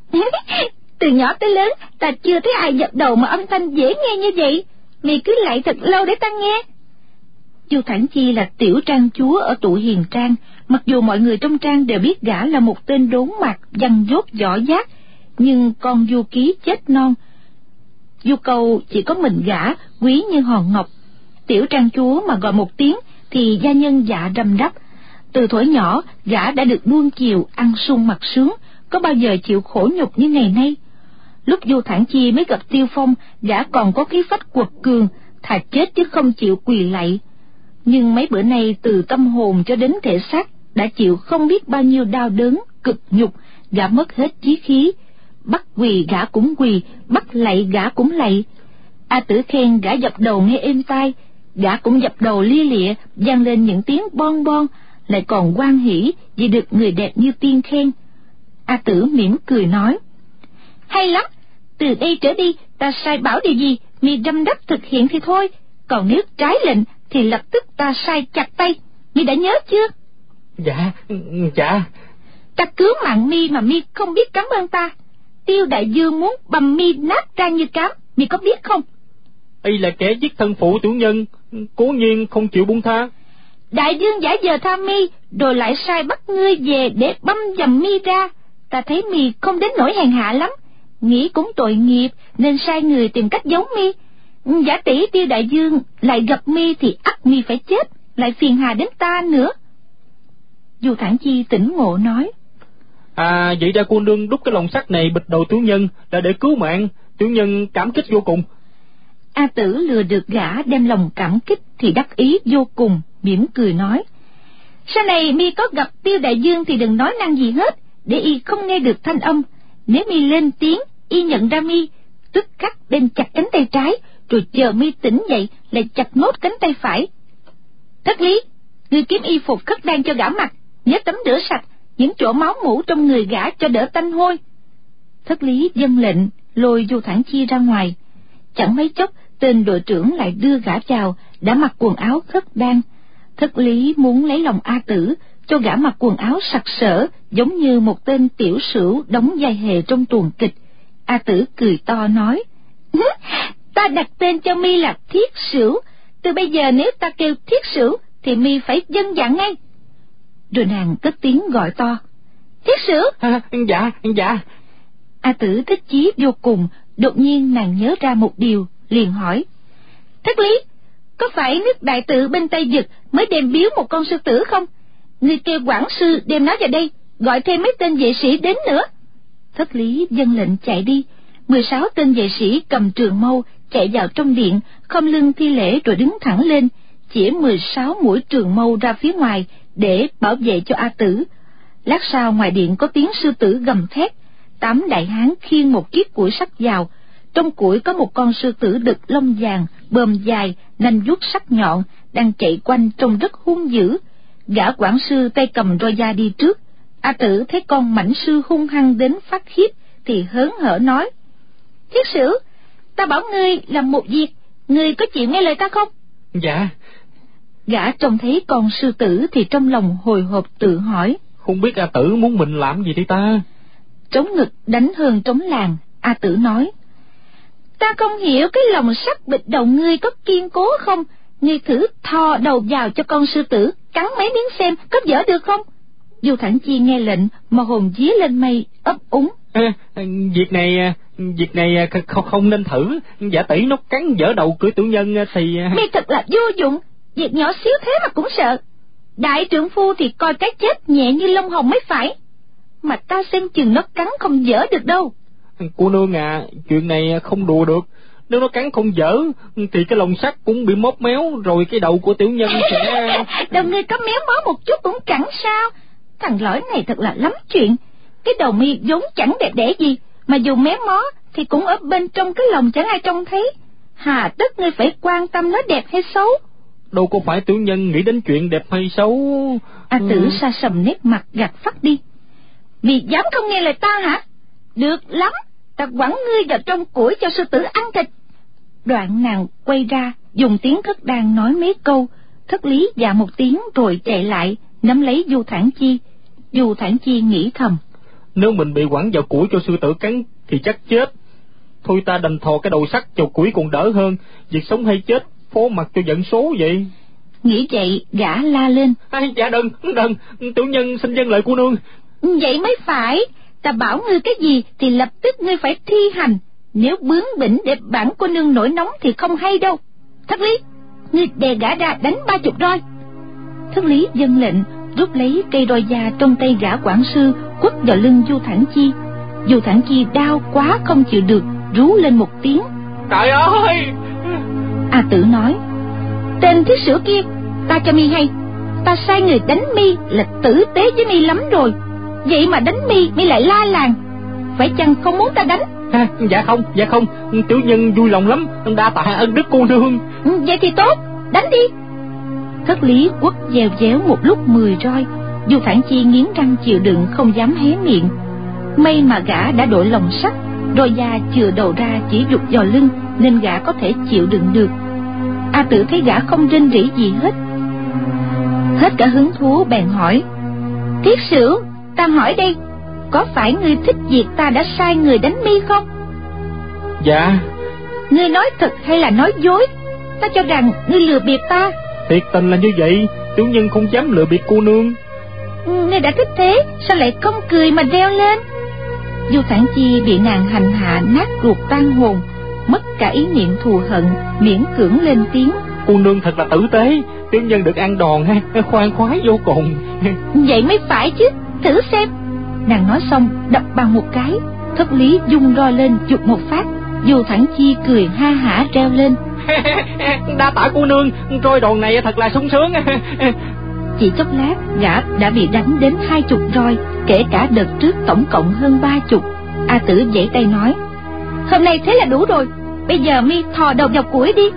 từ nhỏ tới lớn ta chưa thấy ai dập đầu mà âm thanh dễ nghe như vậy, mày cứ lạy thật lâu để ta nghe. Du Thản Chi là tiểu trang chúa ở tụ Hiền Trang, mặc dù mọi người trong trang đều biết gã là một tên đốn mặt văn dốt võ giác, nhưng con Du Ký chết non, Du Câu chỉ có mình gã quý như hòn ngọc. Tiểu trang chúa mà gọi một tiếng thì gia nhân dạ răm rắp. Từ thuở nhỏ gã đã được nuông chiều, ăn sung mặc sướng, có bao giờ chịu khổ nhục như ngày nay. Lúc Du Thản Chi mới gặp Tiêu Phong, gã còn có khí phách quật cường, thà chết chứ không chịu quỳ lạy. Nhưng mấy bữa nay từ tâm hồn cho đến thể xác đã chịu không biết bao nhiêu đau đớn, cực nhục, gã mất hết chí khí. Bắt quỳ gã cũng quỳ, bắt lạy gã cũng lạy. A Tử khen gã dập đầu nghe êm tai, gã cũng dập đầu lia lịa, vang lên những tiếng bon bon, lại còn hoan hỉ vì được người đẹp như tiên khen. A Tử mỉm cười nói: hay lắm, từ đây trở đi ta sai bảo điều gì mi răm rắp thực hiện thì thôi, còn nếu trái lệnh thì lập tức ta sai chặt tay, mi đã nhớ chưa? Dạ, dạ. Ta cứu mạng mi mà mi không biết cảm ơn ta. Tiêu đại vương muốn bầm mi nát ra như cám, mi có biết không? Y là kẻ giết thân phụ tiểu nhân, cố nhiên không chịu buông tha. Đại vương giả giờ tha mi, rồi lại sai bắt ngươi về để băm dầm mi ra. Ta thấy mi không đến nỗi hèn hạ lắm, nghĩ cũng tội nghiệp nên sai người tìm cách giấu mi. Giả tỷ Tiêu đại vương lại gặp mi thì ắt mi phải chết, lại phiền hà đến ta nữa. Du Thản Chi tỉnh ngộ nói: À, vậy ra cô nương đút cái lồng sắt này bịch đầu tiểu nhân là để cứu mạng, tiểu nhân cảm kích vô cùng. A Tử lừa được gã đem lòng cảm kích thì đắc ý vô cùng, mỉm cười nói: sau này mi có gặp Tiêu đại vương thì đừng nói năng gì hết, để y không nghe được thanh âm. Nếu mi lên tiếng, y nhận ra mi, tức khắc đem chặt cánh tay trái, rồi chờ mi tỉnh dậy lại chặt nốt cánh tay phải. Thất Lý, ngươi kiếm y phục khất đan cho gã mặc, nhớ tắm rửa sạch những chỗ máu mủ trong người gã cho đỡ tanh hôi. Thất lý vâng lệnh, lôi Du Thản Chi ra ngoài. Chẳng mấy chốc, tên đội trưởng lại đưa gã vào, đã mặc quần áo khất đan. Thất lý muốn lấy lòng A Tử, cho gã mặc quần áo sặc sỡ, giống như một tên tiểu sửu đóng vai hề trong tuồng kịch. A Tử cười to nói: Ta đặt tên cho mi là Thiết Sửu, từ bây giờ nếu ta kêu Thiết Sửu thì mi phải vâng dạ ngay. Rồi nàng cất tiếng gọi to: Thiết Sửu! À, dạ, dạ. A Tử thích chí vô cùng. Đột nhiên nàng nhớ ra một điều, liền hỏi: Thất lý, có phải nước đại tự bên Tây Vực mới đem biếu một con sư tử không? Ngươi kêu quản sư đem nó vào đây, gọi thêm mấy tên vệ sĩ đến nữa. Thất lý vâng lệnh chạy đi. Mười sáu tên vệ sĩ cầm trường mâu chạy vào trong điện, khom lưng thi lễ rồi đứng thẳng lên, chĩa mười sáu mũi trường mâu ra phía ngoài để bảo vệ cho A Tử. Lát sau ngoài điện có tiếng sư tử gầm thét. Tám đại hán khiêng một chiếc củi sắt vào. Trong củi có một con sư tử đực lông vàng, bờm dài, nanh vuốt sắc nhọn, đang chạy quanh trông rất hung dữ. Gã quản sư tay cầm roi da đi trước. A Tử thấy con mãnh sư hung hăng đến phát khiếp thì hớn hở nói: Thiết Sửu, ta bảo ngươi làm một việc, ngươi có chịu nghe lời ta không? Dạ. Gã trông thấy con sư tử thì trong lòng hồi hộp tự hỏi: Không biết A Tử muốn mình làm gì đi ta? Trống ngực đánh hơn trống làng, A Tử nói: Ta không hiểu cái lồng sắt bịch đầu ngươi có kiên cố không? Ngươi thử thò đầu vào cho con sư tử cắn mấy miếng xem có dở được không? Du Thản Chi nghe lệnh mà hồn vía lên mây, ấp úng: À, việc này việc này không không nên thử. Giả tỷ nó cắn dở đầu của tiểu nhân thì... Mi thật là vô dụng, việc nhỏ xíu thế mà cũng sợ. Đại trượng phu thì coi cái chết nhẹ như lông hồng mới phải, mà ta xem chừng nó cắn không dở được đâu. Cô nương à, chuyện này không đùa được. Nếu nó cắn không dở thì cái lồng sắt cũng bị móp méo, rồi cái đầu của tiểu nhân sẽ... Đầu ngươi có méo mó một chút cũng chẳng sao. Thằng lõi này thật là lắm chuyện. Cái đầu mi vốn chẳng đẹp đẽ gì, mà dù méo mó thì cũng ở bên trong cái lồng chẳng ai trông thấy. Hà tất ngươi phải quan tâm nó đẹp hay xấu? Đâu có phải tiểu nhân nghĩ đến chuyện đẹp hay xấu. A Tử sa sầm nét mặt gạt phắt đi: Vì dám không nghe lời ta hả? Được lắm, ta quẳng ngươi vào trong củi cho sư tử ăn thịt. Đoạn nàng quay ra, dùng tiếng khất đan nói mấy câu. Thất lý dạ một tiếng rồi chạy lại, nắm lấy Du Thản Chi. Du Thản Chi nghĩ thầm: Nếu mình bị quẳng vào củi cho sư tử cắn thì chắc chết. Thôi ta đành thò cái đầu sắt vào củi còn đỡ hơn. Việc sống hay chết phó mặc cho vận số vậy. Nghĩ vậy, gã la lên: À, dạ đừng, đừng, tiểu nhân xin vâng lời cô nương. Vậy mới phải, ta bảo ngươi cái gì thì lập tức ngươi phải thi hành. Nếu bướng bỉnh để bản cô nương nổi nóng thì không hay đâu. Thất lý, ngươi đè gã ra đánh ba chục roi. Thất lý vâng lệnh, rút lấy cây roi da trong tay gã quản sư, quất vào lưng Du Thản Chi. Du Thản Chi đau quá không chịu được, rú lên một tiếng: Trời ơi! A Tử nói: Tên Thiết Sửu kia, ta cho mi hay, ta sai người đánh mi là tử tế với mi lắm rồi, vậy mà đánh mi mi lại la làng, phải chăng không muốn ta đánh? À, dạ không, dạ không, tiểu nhân vui lòng lắm, đa tạ ơn đức cô nương. Vậy thì tốt, đánh đi. Thất lý quất dèo déo một lúc mười roi. Du Thản Chi nghiến răng chịu đựng, không dám hé miệng. May mà gã đã đội lồng sắt, roi da chừa đầu ra chỉ rụt vào lưng, nên gã có thể chịu đựng được. A Tử thấy gã không rên rỉ gì hết, hết cả hứng thú bèn hỏi: Thiết Sửu, ta hỏi đây, có phải ngươi thích việc ta đã sai người đánh mi không? Dạ. Ngươi nói thật hay là nói dối? Ta cho rằng ngươi lừa bịp ta. Thiệt tình là như vậy, tiểu nhân không dám lừa bịp cô nương. Ngươi đã thích thế, sao lại không cười mà reo lên? Du Thản Chi bị nàng hành hạ nát ruột tan hồn, mất cả ý niệm thù hận, miễn cưỡng lên tiếng: Cô nương thật là tử tế, tiểu nhân được ăn đòn ha, khoan khoái vô cùng. Vậy mới phải chứ, thử xem. Nàng nói xong đập bằng một cái. Thất lý dung roi lên giục một phát. Du Thản Chi cười ha hả reo lên: Đa tạ cô nương, roi đòn này thật là sung sướng. Chỉ chốc lát gã đã bị đánh đến hai chục roi, kể cả đợt trước tổng cộng hơn ba chục. A Tử giãy tay nói: Hôm nay thế là đủ rồi, bây giờ mi thò đầu vào củi đi.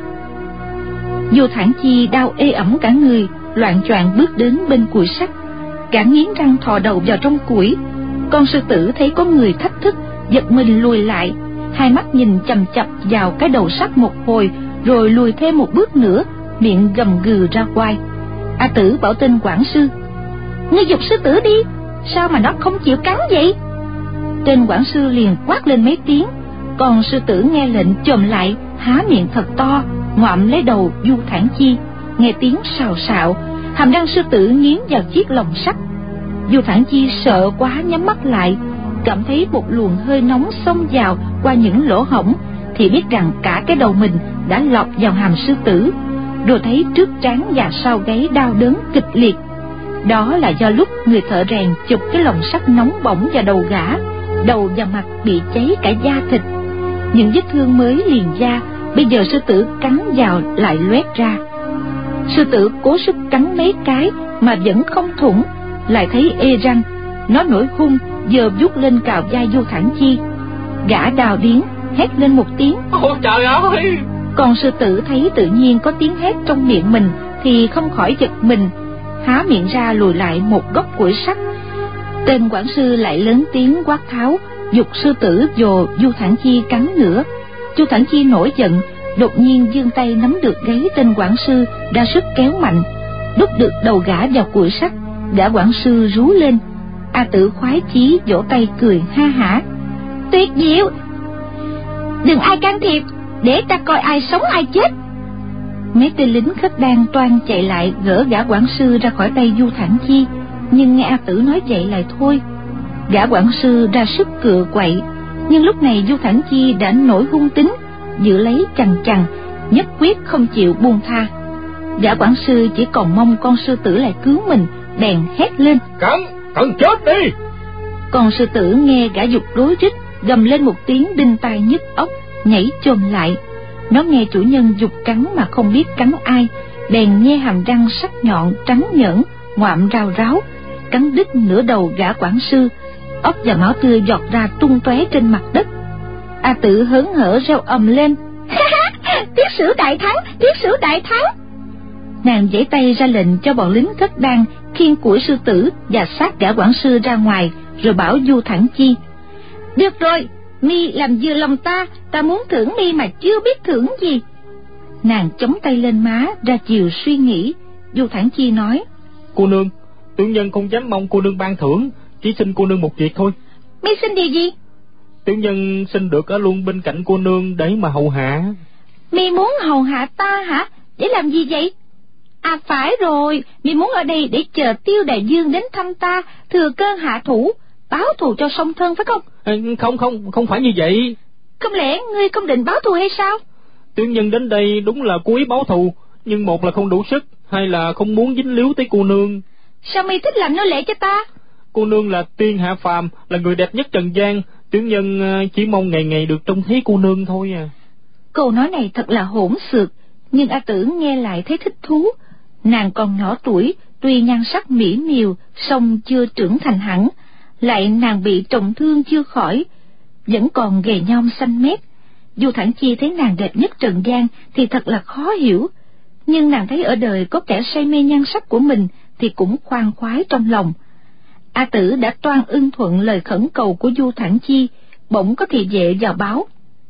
Du Thản Chi đau ê ẩm cả người, loạng choạng bước đến bên củi sắt. Gã nghiến răng thò đầu vào trong củi. Con sư tử thấy có người thách thức giật mình lùi lại, hai mắt nhìn chằm chằm vào cái đầu sắt một hồi, rồi lùi thêm một bước nữa, miệng gầm gừ ra oai. A Tử bảo tên quản sư: "Ngươi giục sư tử đi, sao mà nó không chịu cắn vậy?" Tên quản sư liền quát lên mấy tiếng, còn sư tử nghe lệnh chồm lại, há miệng thật to, ngoạm lấy đầu Du Thản Chi. Nghe tiếng xào xạo, hàm răng sư tử nghiến vào chiếc lồng sắt. Du Thản Chi sợ quá nhắm mắt lại, cảm thấy một luồng hơi nóng xông vào qua những lỗ hổng, thì biết rằng cả cái đầu mình đã lọt vào hàm sư tử, rồi thấy trước trán và sau gáy đau đớn kịch liệt. Đó là do lúc người thợ rèn chụp cái lồng sắt nóng bỏng vào đầu gã, đầu và mặt bị cháy cả da thịt. Những vết thương mới liền da, bây giờ sư tử cắn vào lại loét ra. Sư tử cố sức cắn mấy cái mà vẫn không thủng, lại thấy ê răng. Nó nổi hung, giờ vuốt lên cào vai Du Thản Chi. Gã đào điếng hét lên một tiếng: "Ôi trời ơi!" Còn sư tử thấy tự nhiên có tiếng hét trong miệng mình thì không khỏi giật mình, há miệng ra lùi lại một góc củi sắt. Tên quản sư lại lớn tiếng quát tháo, giục sư tử dồ Du Thản Chi cắn nữa. Du Thản Chi nổi giận, đột nhiên giương tay nắm được gáy tên quản sư, ra sức kéo mạnh, đút được đầu gã vào củi sắt. Gã quản sư rú lên. A Tử khoái chí vỗ tay cười ha hả: "Tuyệt diệu! Đừng ai can thiệp, để ta coi ai sống ai chết." Mấy tên lính khất đan toan chạy lại gỡ gã quản sư ra khỏi tay Du Thản Chi, nhưng nghe A Tử nói vậy lại thôi. Gã quản sư ra sức cựa quậy, nhưng lúc này Du Thản Chi đã nổi hung tính, giữ lấy chằng chằng, nhất quyết không chịu buông tha. Gã quản sư chỉ còn mong con sư tử lại cứu mình, bèn hét lên: "Cẩn, cẩn chết đi!" Còn sư tử nghe gã giục rối rít, gầm lên một tiếng đinh tai nhức óc, nhảy chồm lại. Nó nghe chủ nhân giục cắn mà không biết cắn ai, bèn nghe hàm răng sắc nhọn trắng nhỡn ngoạm rào ráo, cắn đứt nửa đầu gã quản sư. Óc và máu tươi giọt ra tung tóe trên mặt đất. A Tử hớn hở reo ầm lên: "Tiết sử đại thắng, tiết sử đại thắng!" Nàng giãy tay ra lệnh cho bọn lính khất đan khiêng củi sư tử và xác gã quản sư ra ngoài, rồi bảo Du Thản Chi: "Được rồi, mi làm vừa lòng ta, ta muốn thưởng mi mà chưa biết thưởng gì." Nàng chống tay lên má, ra chiều suy nghĩ. Du Thản Chi nói: "Cô nương, tiểu nhân không dám mong cô nương ban thưởng, chỉ xin cô nương một việc thôi." "Mi xin điều gì?" "Tiểu nhân xin được ở luôn bên cạnh cô nương để mà hầu hạ." "Mi muốn hầu hạ ta hả? Để làm gì vậy?" "À phải rồi, mi muốn ở đây để chờ Tiêu đại vương đến thăm ta, thừa cơ hạ thủ, báo thù cho song thân phải không?" À, không không không phải như vậy. "Không lẽ ngươi không định báo thù hay sao?" "Tiểu nhân đến đây đúng là cố ý báo thù, nhưng một là không đủ sức, hai là không muốn dính líu tới cô nương." "Sao mi thích làm nô lệ cho ta?" "Cô nương là tiên hạ phàm, là người đẹp nhất trần gian, tiểu nhân chỉ mong ngày ngày được trông thấy cô nương thôi à." Câu nói này thật là hỗn xược, nhưng A Tử nghe lại thấy thích thú. Nàng còn nhỏ tuổi, tuy nhan sắc mỹ miều, song chưa trưởng thành hẳn, lại nàng bị trọng thương chưa khỏi, vẫn còn gầy nhom xanh mét. Du Thản Chi thấy nàng đẹp nhất trần gian thì thật là khó hiểu, nhưng nàng thấy ở đời có kẻ say mê nhan sắc của mình thì cũng khoan khoái trong lòng. A Tử đã toan ưng thuận lời khẩn cầu của Du Thản Chi, bỗng có thị vệ vào báo: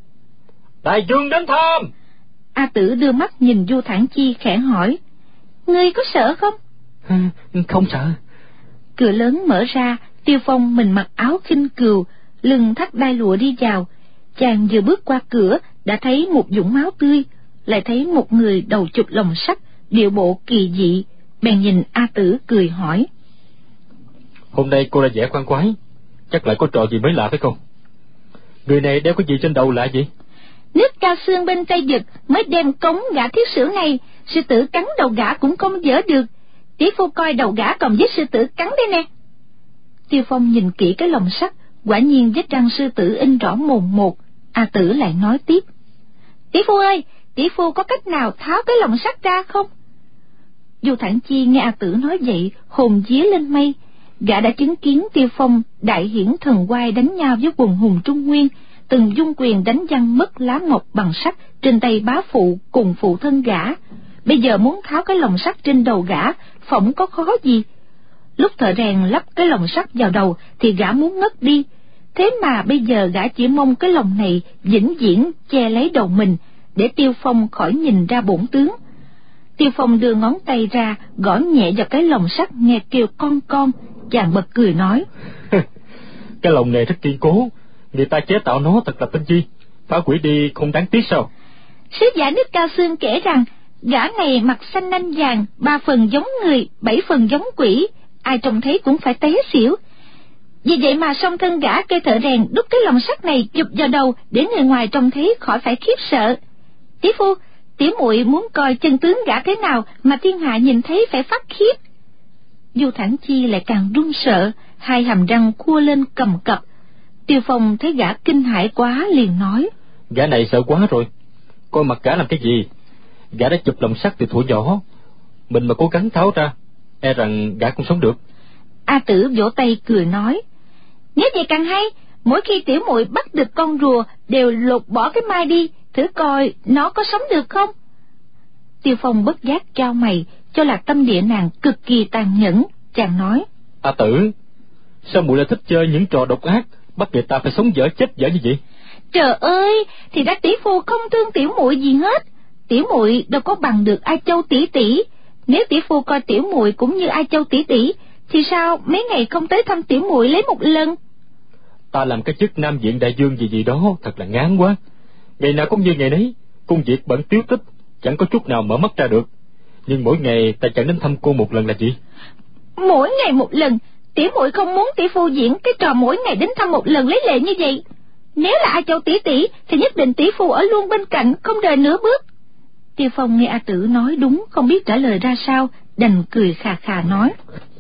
"Đại vương đến thăm." A Tử đưa mắt nhìn Du Thản Chi khẽ hỏi: "Ngươi có sợ không?" À, không sợ." Cửa lớn mở ra, Tiêu Phong mình mặc áo khinh cừu, lưng thắt đai lụa đi vào. Chàng vừa bước qua cửa đã thấy một vũng máu tươi, lại thấy một người đầu chụp lồng sắt, điệu bộ kỳ dị, bèn nhìn A Tử cười hỏi: "Hôm nay cô ra vẻ khoan khoái, chắc lại có trò gì mới lạ phải không? Người này đeo cái gì trên đầu lạ vậy?" "Nước cao xương bên Tây Vực mới đem cống gã thiết sử này, sư tử cắn đầu gã cũng không dỡ được. Tỷ phu coi đầu gã còn vết sư tử cắn đây nè." Tiêu Phong nhìn kỹ cái lồng sắt, quả nhiên vết răng sư tử in rõ mồn một. A Tử lại nói tiếp: "Tỷ phu ơi, tỷ phu có cách nào tháo cái lồng sắt ra không?" Du Thản Chi nghe A Tử nói vậy, hồn vía lên mây. Gã đã chứng kiến Tiêu Phong đại hiển thần oai đánh nhau với quần hùng Trung Nguyên, từng dung quyền đánh văng mất lá ngọc bằng sắt trên tay bá phụ cùng phụ thân gã. Bây giờ muốn tháo cái lồng sắt trên đầu gã, phỏng có khó gì. Lúc thợ rèn lắp cái lồng sắt vào đầu thì gã muốn ngất đi, thế mà bây giờ gã chỉ mong cái lồng này vĩnh viễn che lấy đầu mình, để Tiêu Phong khỏi nhìn ra bổn tướng. Tiêu Phong đưa ngón tay ra, gõ nhẹ vào cái lồng sắt nghe kêu con con, chàng bật cười nói: Cái lồng này rất kiên cố, người ta chế tạo nó thật là tinh vi, phá hủy đi không đáng tiếc sao? Sứ giả nước Cao Xương kể rằng gã này mặt xanh nanh vàng, ba phần giống người, bảy phần giống quỷ, ai trông thấy cũng phải té xỉu. Vì vậy mà song thân gã cây thợ rèn đúc cái lồng sắt này chụp vào đầu, để người ngoài trông thấy khỏi phải khiếp sợ. Tỷ phu, tiểu muội muốn coi chân tướng gã thế nào mà thiên hạ nhìn thấy phải phát khiếp. Du Thản Chi lại càng run sợ, hai hàm răng cua lên cầm cập. Tiêu Phong thấy gã kinh hãi quá liền nói: Gã này sợ quá rồi, coi mặt gã làm cái gì? Gã đã chụp lồng sắt từ thuở nhỏ, mình mà cố gắng tháo ra, e rằng gã cũng sống được. A Tử vỗ tay cười nói: Nếu vậy càng hay, mỗi khi tiểu muội bắt được con rùa đều lột bỏ cái mai đi, thử coi nó có sống được không. Tiêu Phong bất giác trao mày, cho là tâm địa nàng cực kỳ tàn nhẫn. Chàng nói: A Tử, sao muội lại thích chơi những trò độc ác, bắt người ta phải sống dở chết dở như vậy? Trời ơi, thì ra tỷ phu không thương tiểu muội gì hết. Tiểu muội đâu có bằng được Ai Châu tỷ tỷ. Nếu tỷ phu coi tiểu muội cũng như Ai Châu tỷ tỷ, thì sao mấy ngày không tới thăm tiểu muội lấy một lần? Ta làm cái chức Nam Viện Đại Dương gì gì đó thật là ngán quá. Ngày nào cũng như ngày nấy, công việc bận tiếu tích, chẳng có chút nào mở mắt ra được. Nhưng mỗi ngày ta chẳng đến thăm cô một lần là gì? Mỗi ngày một lần? Tiểu muội không muốn tỷ phu diễn cái trò mỗi ngày đến thăm một lần lấy lệ như vậy. Nếu là Ai Châu tỷ tỷ thì nhất định tỷ phu ở luôn bên cạnh, không rời nửa bước. Tiêu Phong nghe A Tử nói đúng, không biết trả lời ra sao, đành cười khà khà nói: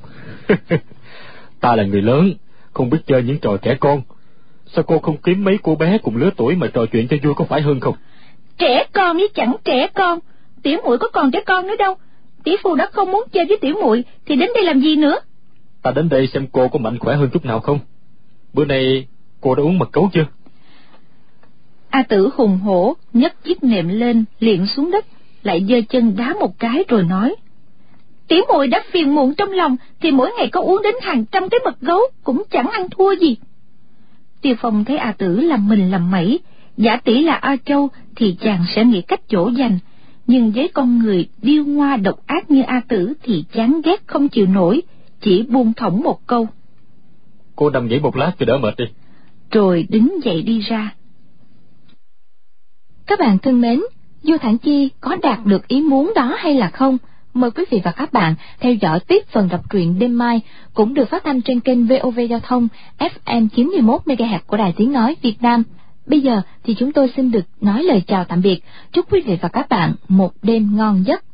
Ta là người lớn, không biết chơi những trò trẻ con. Sao cô không kiếm mấy cô bé cùng lứa tuổi mà trò chuyện cho vui có phải hơn không? Trẻ con với chẳng trẻ con, tiểu muội có còn trẻ con nữa đâu. Tỷ phu đã không muốn chơi với tiểu muội thì đến đây làm gì nữa? Ta đến đây xem cô có mạnh khỏe hơn chút nào không. Bữa nay cô đã uống mật gấu chưa? A Tử hùng hổ nhấc chiếc nệm lên liền xuống đất, lại giơ chân đá một cái rồi nói: Tiểu muội đã phiền muộn trong lòng thì mỗi ngày có uống đến hàng trăm cái mật gấu cũng chẳng ăn thua gì. Tiêu Phong thấy A Tử làm mình làm mẩy, giả tỷ là A Châu thì chàng sẽ nghĩ cách dỗ dành, nhưng với con người điêu ngoa độc ác như A Tử thì chán ghét không chịu nổi, chỉ buông thõng một câu: Cô nằm nghỉ một lát cho đỡ mệt đi. Rồi đứng dậy đi ra. Các bạn thân mến, Du Thản Chi có đạt được ý muốn đó hay là không? Mời quý vị và các bạn theo dõi tiếp phần đọc truyện đêm mai, cũng được phát thanh trên kênh vê o vê Giao thông ép em chín mươi mốt mê ga héc của Đài Tiếng Nói Việt Nam. Bây giờ thì chúng tôi xin được nói lời chào tạm biệt. Chúc quý vị và các bạn một đêm ngon giấc.